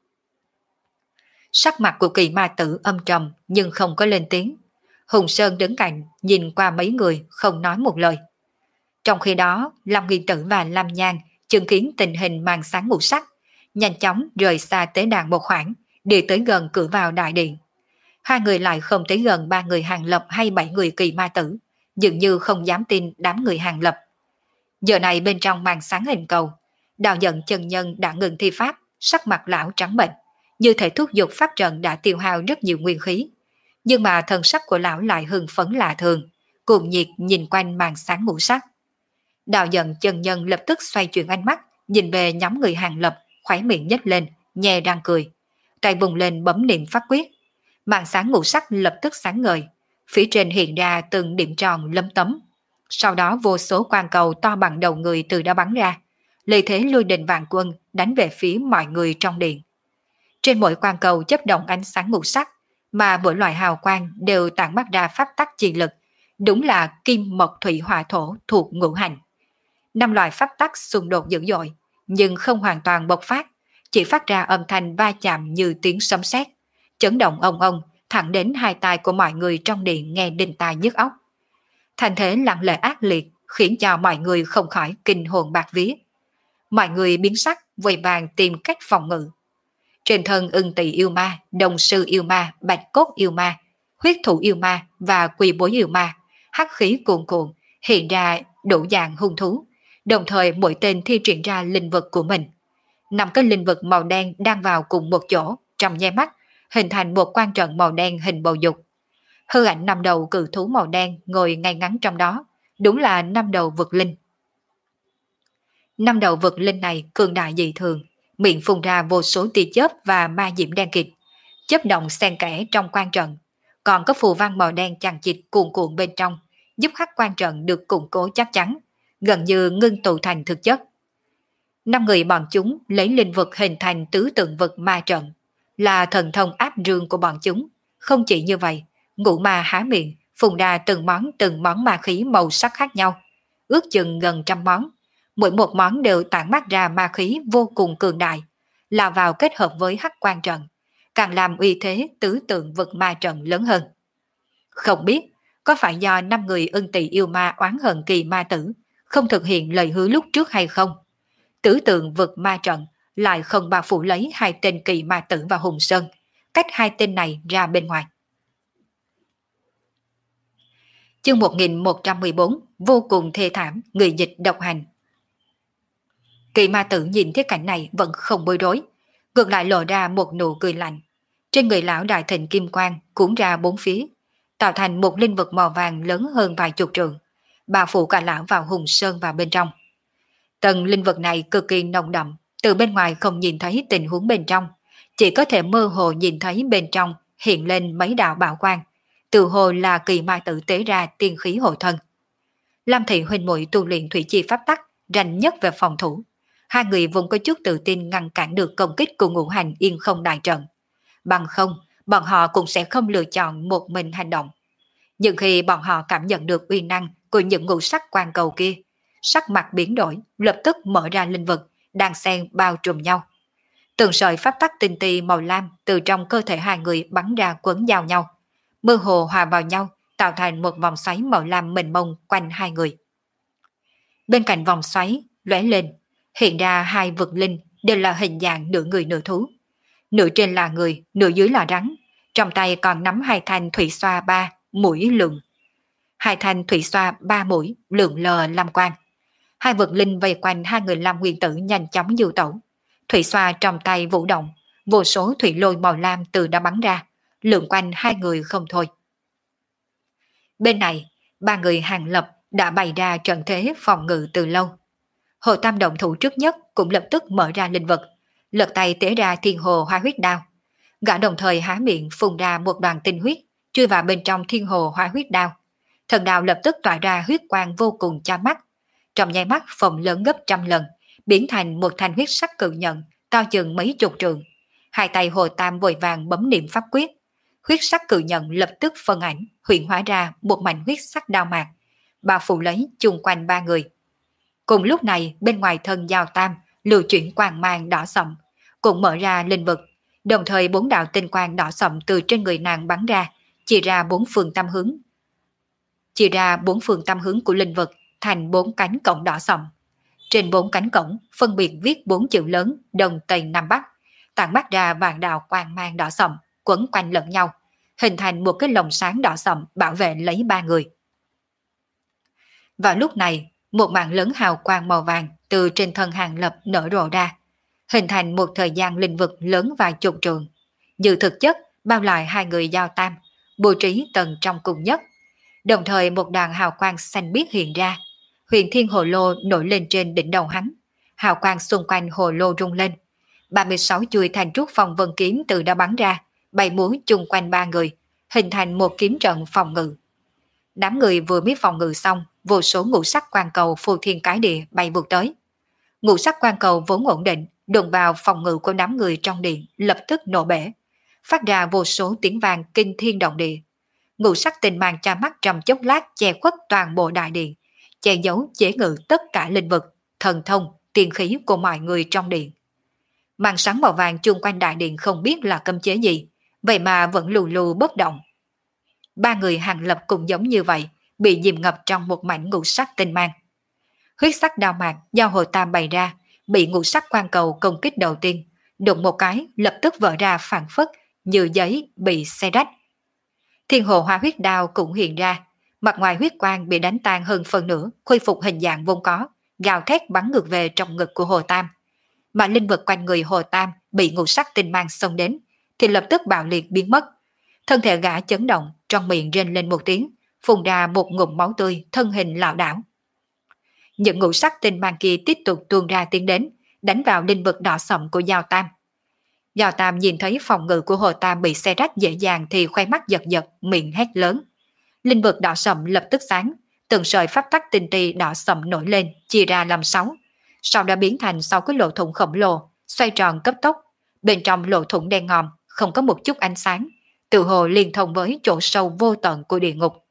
Sắc mặt của kỳ ma tử âm trầm nhưng không có lên tiếng. Hùng Sơn đứng cạnh nhìn qua mấy người không nói một lời. Trong khi đó, Lâm Nghi Tử và Lâm Nhan chứng kiến tình hình màn sáng ngũ sắc, nhanh chóng rời xa tế đàn một khoảng, đi tới gần cửa vào đại điện. Hai người lại không tới gần ba người Hàng Lập hay bảy người kỳ ma tử, dường như không dám tin đám người Hàng Lập. Giờ này bên trong màn sáng hình cầu, đạo giận chân nhân đã ngừng thi pháp, sắc mặt lão trắng bệch, như thể thúc giục pháp trận đã tiêu hao rất nhiều nguyên khí. Nhưng mà thần sắc của lão lại hưng phấn lạ thường, cuồng nhiệt nhìn quanh màn sáng ngũ sắc. Đạo giận chân nhân lập tức xoay chuyển ánh mắt, nhìn về nhóm người Hàng Lập, khóe miệng nhếch lên, nhe răng cười. Tay vùng lên bấm niệm pháp quyết. Màn sáng ngũ sắc lập tức sáng ngời, phía trên hiện ra từng điểm tròn lấm tấm. Sau đó vô số quang cầu to bằng đầu người từ đó bắn ra, lợi thế lôi đình vạn quân đánh về phía mọi người trong điện. Trên mỗi quang cầu chớp động ánh sáng ngũ sắc, mà mỗi loại hào quang đều tản mát ra pháp tắc chi lực, đúng là kim mộc thủy hỏa thổ thuộc ngũ hành. Năm loại pháp tắc xung đột dữ dội, nhưng không hoàn toàn bộc phát, chỉ phát ra âm thanh va chạm như tiếng sấm sét, chấn động ong ong thẳng đến hai tai của mọi người trong điện nghe đinh tai nhức óc. Thành thế lặng lẽ ác liệt khiến cho mọi người không khỏi kinh hồn bạt vía. Mọi người biến sắc vội vàng tìm cách phòng ngự. Trên thân ưng tỳ yêu ma, đồng sư yêu ma, bạch cốt yêu ma, huyết thủ yêu ma và quỳ bối yêu ma, hắc khí cuồn cuộn hiện ra đủ dạng hung thú, đồng thời mỗi tên thi triển ra linh vật của mình. Năm cái linh vật màu đen đang vào cùng một chỗ, trong nháy mắt hình thành một quan trận màu đen hình bầu dục. Hư ảnh năm đầu cự thú màu đen ngồi ngay ngắn trong đó, đúng là năm đầu vực linh. Năm đầu vực linh này cường đại dị thường, miệng phun ra vô số tia chớp và ma diễm đen kịt, chớp động xen kẽ trong quan trận, còn có phù văn màu đen chằng chịt cuồn cuộn bên trong, giúp hắc quan trận được củng cố chắc chắn, gần như ngưng tụ thành thực chất. Năm người bọn chúng lấy linh vật hình thành tứ tượng vực ma trận, là thần thông áp rương của bọn chúng. Không chỉ như vậy, ngũ ma há miệng phun ra từng món từng món ma khí màu sắc khác nhau, ước chừng gần trăm món. Mỗi một món đều tản mát ra ma khí vô cùng cường đại, là vào kết hợp với hắc quan trận, càng làm uy thế tứ tượng vực ma trận lớn hơn. Không biết có phải do năm người ưng tỳ yêu ma oán hận kỳ ma tử không thực hiện lời hứa lúc trước hay không? Tứ tượng vực ma trận lại không bao phủ lấy hai tên kỳ ma tử và Hùng Sơn, cách hai tên này ra bên ngoài. Chương một nghìn một trăm mười bốn, vô cùng thê thảm, người dịch độc hành. Kỳ ma tử nhìn thấy cảnh này vẫn không bối rối, ngược lại lộ ra một nụ cười lạnh. Trên người lão đại thịnh kim quang cuốn ra bốn phía, tạo thành một linh vật màu vàng lớn hơn vài chục trượng, bao phủ cả lão vào Hùng Sơn vào bên trong. Tầng linh vật này cực kỳ nồng đậm, Từ bên ngoài không nhìn thấy tình huống bên trong, chỉ có thể mơ hồ nhìn thấy bên trong hiện lên mấy đạo bảo quang, từ hồ là kỳ ma tử tế ra tiên khí hộ thân. Lam Thị huynh muội tu luyện thủy chi pháp tắc, rành nhất về phòng thủ. Hai người vốn có chút tự tin ngăn cản được công kích của ngũ hành yên không đại trận. Bằng không, bọn họ cũng sẽ không lựa chọn một mình hành động. Nhưng khi bọn họ cảm nhận được uy năng của những ngũ sắc quan cầu kia, sắc mặt biến đổi, lập tức mở ra linh vực, đang xen bao trùm nhau. Từng sợi pháp tắc tinh ti màu lam từ trong cơ thể hai người bắn ra quấn vào nhau, mơ hồ hòa vào nhau, tạo thành một vòng xoáy màu lam mênh mông quanh hai người. Bên cạnh vòng xoáy, lóe lên, hiện ra hai vực linh đều là hình dạng nửa người nửa thú. Nửa trên là người, nửa dưới là rắn, trong tay còn nắm hai thanh thủy xoa ba, mũi lượng. Hai thanh thủy xoa ba mũi, lượng lờ lam quang. Hai vực linh vây quanh hai người lam nguyên tử nhanh chóng du tẩu. Thủy xoa trong tay vũ động, vô số thủy lôi màu lam từ đã bắn ra, lượn quanh hai người không thôi. Bên này, ba người hàng lập đã bày ra trận thế phòng ngự từ lâu. Hồ Tam động thủ trước nhất cũng lập tức mở ra linh vật, lật tay tế ra thiên hồ hoa huyết đao. Gã đồng thời há miệng phun ra một đoàn tinh huyết, chui vào bên trong thiên hồ hoa huyết đao. Thần đao lập tức tỏa ra huyết quang vô cùng chói mắt. Trong nháy mắt phồng lớn gấp trăm lần, biến thành một thanh huyết sắc cự nhận, to chừng mấy chục trượng. Hai tay Hồ Tam vội vàng bấm niệm pháp quyết. Huyết sắc cự nhận lập tức phân ảnh, hiện hóa ra một mảnh huyết sắc đao mạc, bao phủ lấy chung quanh ba người. Cùng lúc này, bên ngoài thân Giao Tam lưu chuyển quang mang đỏ sậm, cũng mở ra linh vực, đồng thời bốn đạo tinh quang đỏ sậm từ trên người nàng bắn ra, chia ra bốn phương tam hướng. Chia ra bốn phương tam hướng của linh vực thành bốn cánh cổng đỏ sậm. Trên bốn cánh cổng phân biệt viết bốn chữ lớn Đông Tây Nam Bắc, tản mát ra vàng đạo quang mang đỏ sậm quấn quanh lẫn nhau, hình thành một cái lồng sáng đỏ sậm bảo vệ lấy ba người. Vào lúc này, một mảng lớn hào quang màu vàng từ trên thân Hàng Lập nở rộ ra, hình thành một thời gian linh vực lớn vài chục trượng, như thực chất bao lại hai người Giao Tam, bố trí tầng trong cùng nhất. Đồng thời một đàn hào quang xanh biếc hiện ra, huyền thiên hồ lô nổi lên trên đỉnh đầu hắn, hào quang xung quanh hồ lô rung lên. ba mươi sáu chuôi thành trúc phong vân kiếm từ đã bắn ra, bay múa chung quanh ba người, hình thành một kiếm trận phòng ngự. Đám người vừa mới phòng ngự xong, vô số ngũ sắc quang cầu phù thiên cái địa bay vụt tới. Ngũ sắc quang cầu vốn ổn định, đụng vào phòng ngự của đám người trong điện, lập tức nổ bể, phát ra vô số tiếng vang kinh thiên động địa. Ngũ sắc tình mang cha mắt trong chốc lát che khuất toàn bộ đại điện, che giấu chế ngự tất cả linh vực, thần thông, tiên khí của mọi người trong điện. Màn sáng màu vàng chung quanh đại điện không biết là cấm chế gì, vậy mà vẫn lù lù bất động. Ba người Hàng Lập cũng giống như vậy, bị dìm ngập trong một mảnh ngũ sắc tinh mang. Huyết sắc đao mạc do Hồ Tam bày ra, bị ngũ sắc quan cầu công kích đầu tiên, đụng một cái lập tức vỡ ra phản phất như giấy bị xé rách. Thiên hồ hoa huyết đao cũng hiện ra, mặt ngoài huyết quang bị đánh tan hơn phần nửa, khôi phục hình dạng vốn có, gào thét bắn ngược về trong ngực của Hồ Tam. Mà linh vật quanh người Hồ Tam bị ngũ sắc tinh mang xông đến, thì lập tức bạo liệt biến mất. Thân thể gã chấn động, trong miệng rên lên một tiếng, phun ra một ngụm máu tươi, thân hình lảo đảo. Những ngũ sắc tinh mang kia tiếp tục tuôn ra tiến đến, đánh vào linh vật đỏ sậm của Giao Tam. Giao Tam nhìn thấy phòng ngự của Hồ Tam bị xé rách dễ dàng thì khoe mắt giật giật, miệng hét lớn. Linh vật đỏ sậm lập tức sáng, từng sợi pháp tắc tinh ti đỏ sậm nổi lên, chia ra làm sáu, sau đó biến thành sáu cái lỗ thủng khổng lồ, xoay tròn cấp tốc. Bên trong lỗ thủng đen ngòm, không có một chút ánh sáng, tự hồ liên thông với chỗ sâu vô tận của địa ngục.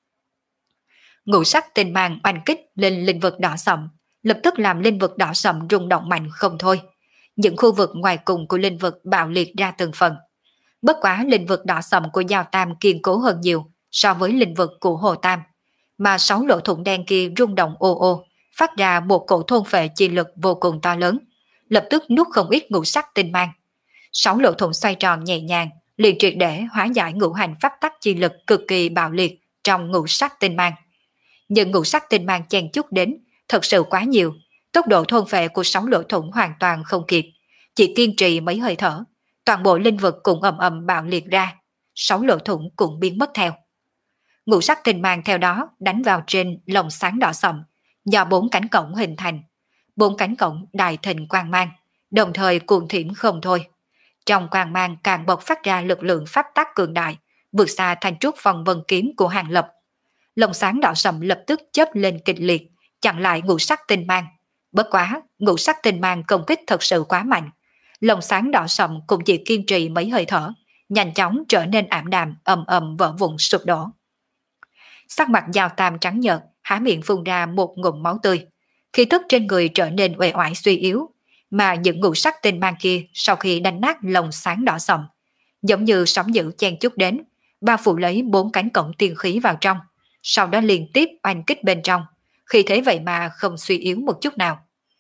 Ngũ sắc tinh mang oanh kích lên linh vực đỏ sậm, lập tức làm linh vực đỏ sậm rung động mạnh không thôi. Những khu vực ngoài cùng của linh vực bạo liệt ra từng phần. Bất quá linh vực đỏ sậm của Giao Tam kiên cố hơn nhiều so với linh vực của Hồ Tam, mà sáu lỗ thủng đen kia rung động ô ô, phát ra một cổ thôn phệ chi lực vô cùng to lớn, lập tức nuốt không ít ngũ sắc tinh mang. Sáu lỗ thủng xoay tròn nhẹ nhàng, liền triệt để hóa giải ngũ hành pháp tắc chi lực cực kỳ bạo liệt trong ngũ sắc tinh mang. Nhưng ngũ sắc tinh mang chen chút đến thật sự quá nhiều, tốc độ thôn phệ của sáu lỗ thủng hoàn toàn không kịp, chỉ kiên trì mấy hơi thở, toàn bộ linh vực cũng ầm ầm bạo liệt ra, sáu lỗ thủng cũng biến mất theo. Ngũ sắc tinh mang theo đó đánh vào trên lồng sáng đỏ sậm do bốn cánh cổng hình thành. Bốn cánh cổng đại thịnh quang mang, đồng thời cuồng thiểm không thôi. Trong quang mang càng bộc phát ra lực lượng pháp tắc cường đại, vượt xa thanh trúc phong vân kiếm của Hàng Lập. Lồng sáng đỏ sậm lập tức chớp lên kịch liệt, chặn lại ngũ sắc tinh mang. Bất quá, ngũ sắc tinh mang công kích thật sự quá mạnh. Lồng sáng đỏ sậm cũng chỉ kiên trì mấy hơi thở, nhanh chóng trở nên ảm đạm, ầm ầm vỡ vụn sụp đổ. Sắc mặt Giao Tam trắng nhợt, há miệng phun ra một ngụm máu tươi. Khí tức trên người trở nên uể oải suy yếu, mà những ngũ sắc tinh mang kia sau khi đánh nát lồng sáng đỏ sậm, giống như sóng dữ chen chúc đến, bao phủ lấy bốn cánh cổng tiên khí vào trong, sau đó liên tiếp oanh kích bên trong, khi thế vậy mà không suy yếu một chút nào.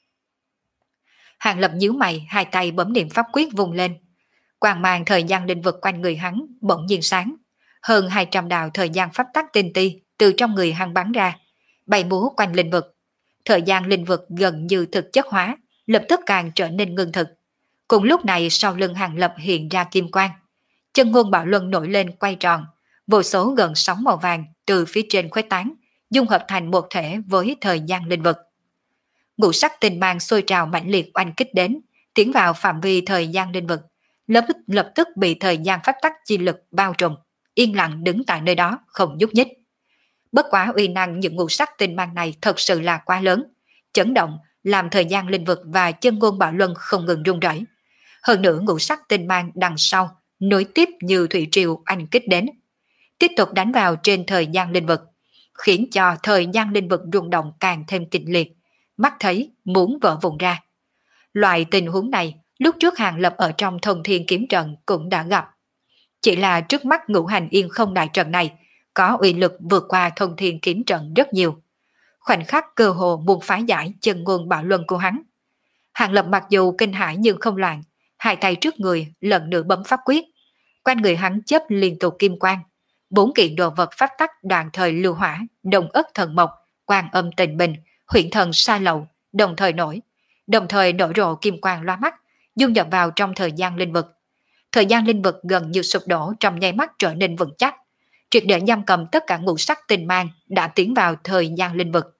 Hàng Lập nhíu mày, hai tay bấm niệm pháp quyết vung lên. Quang mang thời gian linh vực quanh người hắn bỗng nhiên sáng, hơn hai trăm đạo thời gian pháp tắc tinh ti từ trong người hắn bắn ra, bay múa quanh linh vực. Thời gian linh vực gần như thực chất hóa, lập tức càng trở nên ngưng thực. Cùng lúc này sau lưng Hàng Lập hiện ra kim quang, chân ngôn bạo luân nổi lên quay tròn, vô số gần sóng màu vàng từ phía trên khuếch tán, dung hợp thành một thể với thời gian linh vực. Ngũ sắc tinh mang sôi trào mãnh liệt oanh kích đến, tiến vào phạm vi thời gian linh vực, lập tức lập tức bị thời gian pháp tắc chi lực bao trùm, yên lặng đứng tại nơi đó không nhúc nhích. Bất quá uy năng những ngũ sắc tinh mang này thật sự là quá lớn, chấn động làm thời gian linh vực và chân ngôn bạo luân không ngừng rung rẩy. Hơn nữa ngũ sắc tinh mang đằng sau nối tiếp như thủy triều oanh kích đến, tiếp tục đánh vào trên thời gian linh vực, khiến cho thời gian linh vực rung động càng thêm kịch liệt, mắt thấy muốn vỡ vụn ra. Loại tình huống này lúc trước Hàng Lập ở trong Thông Thiên Kiếm Trận cũng đã gặp. Chỉ là trước mắt Ngũ Hành Yên Không đại trận này có uy lực vượt qua Thông Thiên Kiếm Trận rất nhiều. Khoảnh khắc cơ hồ muốn phá giải chân ngôn bạo luân của hắn. Hàng Lập mặc dù kinh hãi nhưng không loạn, hai tay trước người lần nữa bấm pháp quyết. Quanh người hắn chớp liên tục kim quang. Bốn kiện đồ vật pháp tắc đoạn thời lưu hỏa, đồng ất thần mộc, quan âm tình bình, huyện thần sa lậu, đồng thời nổi. Đồng thời nổi rộ kim quang loa mắt, dung nhập vào trong thời gian linh vực. Thời gian linh vực gần như sụp đổ trong nháy mắt trở nên vững chắc. Triệt để giam cầm tất cả ngũ sắc tinh mang đã tiến vào thời gian linh vực.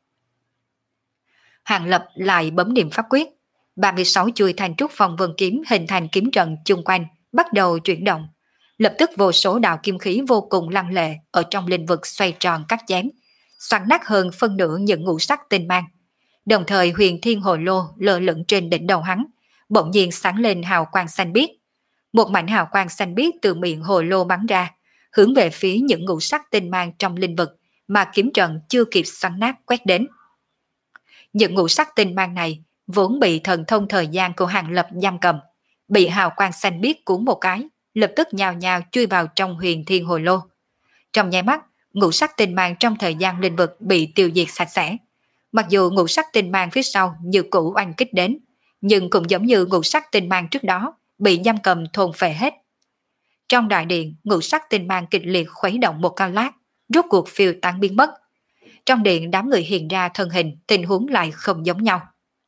Hàng Lập lại bấm niệm pháp quyết. ba mươi sáu chuôi thanh trúc phong vân kiếm hình thành kiếm trận chung quanh, bắt đầu chuyển động. Lập tức vô số đạo kim khí vô cùng lăng lệ ở trong linh vực xoay tròn cắt chém, xoắn nát hơn phân nửa những ngũ sắc tinh mang. Đồng thời huyền thiên hồ lô lơ lửng trên đỉnh đầu hắn, bỗng nhiên sáng lên hào quang xanh biếc. Một mảnh hào quang xanh biếc từ miệng hồ lô bắn ra, hướng về phía những ngũ sắc tinh mang trong linh vực mà kiếm trận chưa kịp xoắn nát quét đến. Những ngũ sắc tinh mang này vốn bị thần thông thời gian của Hàng Lập giam cầm, bị hào quang xanh biếc cuốn một cái, lập tức nhào nhào chui vào trong huyền thiên hồ lô. Trong nháy mắt, ngũ sắc tinh mang trong thời gian linh vực bị tiêu diệt sạch sẽ. Mặc dù ngũ sắc tinh mang phía sau như cũ oanh kích đến, nhưng cũng giống như ngũ sắc tinh mang trước đó, bị giam cầm thôn phệ hết. Trong đại điện, ngũ sắc tinh mang kịch liệt khuấy động một cao lát, rốt cuộc phiêu tan biến mất. Trong điện đám người hiện ra thân hình, tình huống lại không giống nhau.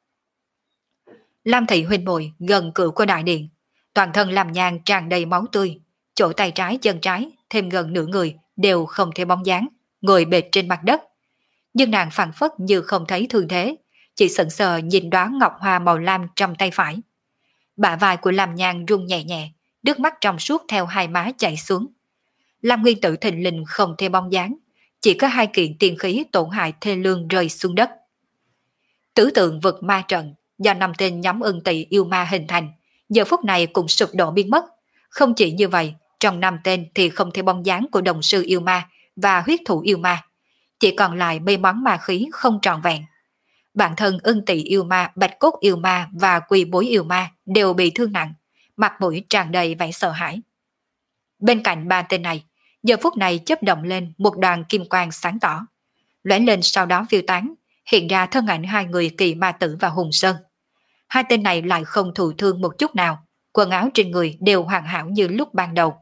Lam thị huynh muội gần cửa của đại điện, toàn thân làm nhang tràn đầy máu tươi, chỗ tay trái chân trái thêm gần nửa người đều không thể bóng dáng, ngồi bệt trên mặt đất. Nhưng nàng phảng phất như không thấy thương thế, chỉ sững sờ nhìn đóa ngọc hoa màu lam trong tay phải. Bả vai của Lam Nhan rung nhẹ nhẹ, nước mắt trong suốt theo hai má chảy xuống. Lam Nguyên Tử thình lình không thể bóng dáng, chỉ có hai kiện tiên khí tổn hại thê lương rơi xuống đất. Tứ tượng vực ma trận do năm tên nhóm ưng tỵ yêu ma hình thành, giờ phút này cũng sụp đổ biến mất. Không chỉ như vậy, trong năm tên thì không thể bóng dáng của đồng sư yêu ma và huyết thủ yêu ma, chỉ còn lại mấy món ma khí không trọn vẹn. Bản thân ưng tỵ yêu ma, bạch cốt yêu ma và quỳ bối yêu ma đều bị thương nặng, mặt mũi tràn đầy vẻ sợ hãi. Bên cạnh ba tên này, giờ phút này chớp động lên một đoàn kim quang sáng tỏ, lóe lên sau đó phiêu tán, hiện ra thân ảnh hai người Kỳ Ma Tử và Hùng Sơn. Hai tên này lại không thụ thương một chút nào, quần áo trên người đều hoàn hảo như lúc ban đầu.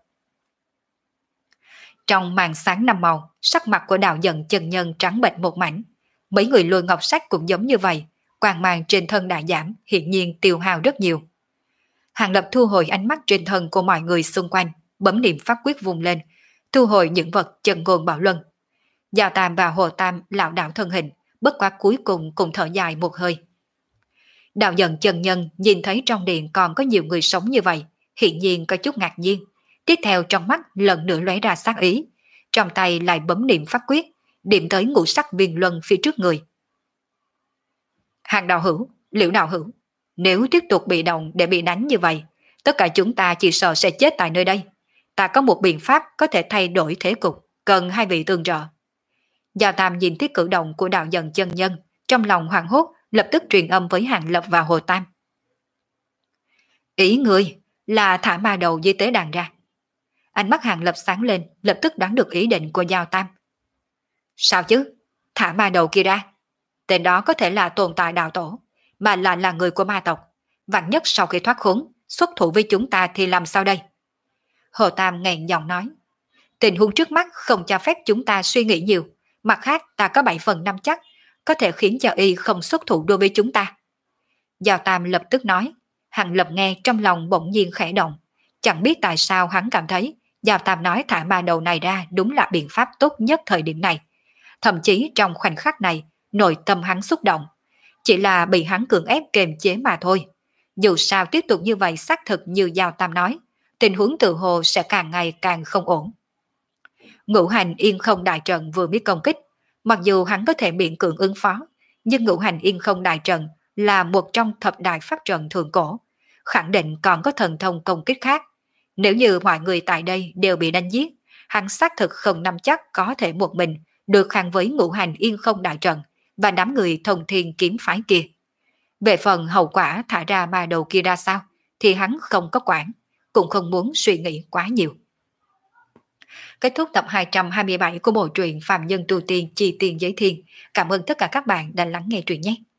Trong màn sáng năm màu, sắc mặt của đạo dần chân nhân trắng bệch một mảnh. Mấy người lôi ngọc sách cũng giống như vậy, quang mang trên thân đã giảm, hiển nhiên tiêu hao rất nhiều. Hàng Lập thu hồi ánh mắt trên thân của mọi người xung quanh, bấm niệm pháp quyết vùng lên, thu hồi những vật chân ngôn bảo luân. Giao Tam và Hồ Tam lảo đảo thân hình, bất quá cuối cùng cùng thở dài một hơi. Đạo Dần chân nhân nhìn thấy trong điện còn có nhiều người sống như vậy, hiện nhiên có chút ngạc nhiên. Tiếp theo trong mắt lần nữa lóe ra sát ý, trong tay lại bấm niệm pháp quyết, điểm tới ngũ sắc viên luân phía trước người. Hàng đạo hữu, Liễu đạo hữu, nếu tiếp tục bị động để bị đánh như vậy, tất cả chúng ta chỉ sợ sẽ chết tại nơi đây. Ta có một biện pháp có thể thay đổi thế cục, cần hai vị tương trợ. Giao Tam nhìn thấy cử động của Đạo Dần chân nhân, trong lòng hoảng hốt, lập tức truyền âm với Hàng Lập và Hồ Tam. Ý ngươi là thả ma đầu dưới tế đàn ra. Ánh mắt Hàng Lập sáng lên, lập tức đoán được ý định của Giao Tam. Sao chứ? Thả ma đầu kia ra. Tên đó có thể là tồn tại đạo tổ, mà là là người của ma tộc. Vạn nhất sau khi thoát khốn, xuất thủ với chúng ta thì làm sao đây? Hồ Tam nghẹn giọng nói. Tình huống trước mắt không cho phép chúng ta suy nghĩ nhiều. Mặt khác ta có bảy phần năm chắc, có thể khiến cho y không xuất thủ đối với chúng ta. Giao Tam lập tức nói. Hàng Lập nghe trong lòng bỗng nhiên khẽ động. Chẳng biết tại sao hắn cảm thấy Giao Tam nói thả ma đầu này ra đúng là biện pháp tốt nhất thời điểm này. Thậm chí trong khoảnh khắc này, nội tâm hắn xúc động. Chỉ là bị hắn cưỡng ép kềm chế mà thôi. Dù sao tiếp tục như vậy xác thực như Giao Tam nói, tình huống tự hồ sẽ càng ngày càng không ổn. Ngũ hành yên không đại trận vừa mới công kích, mặc dù hắn có thể miễn cưỡng ứng phó, nhưng ngũ hành yên không đại trận là một trong thập đại pháp trận thượng cổ, khẳng định còn có thần thông công kích khác. Nếu như mọi người tại đây đều bị đánh giết, hắn xác thực không nắm chắc có thể một mình được kháng với ngũ hành yên không đại trận và đám người thông thiên kiếm phái kia. Về phần hậu quả thả ra ma đầu kia ra sao, thì hắn không có quản, cũng không muốn suy nghĩ quá nhiều. Kết thúc tập hai trăm hai mươi bảy của bộ truyện Phạm Nhân Tu Tiên Chi Tiên Giới Thiên. Cảm ơn tất cả các bạn đã lắng nghe truyện nhé.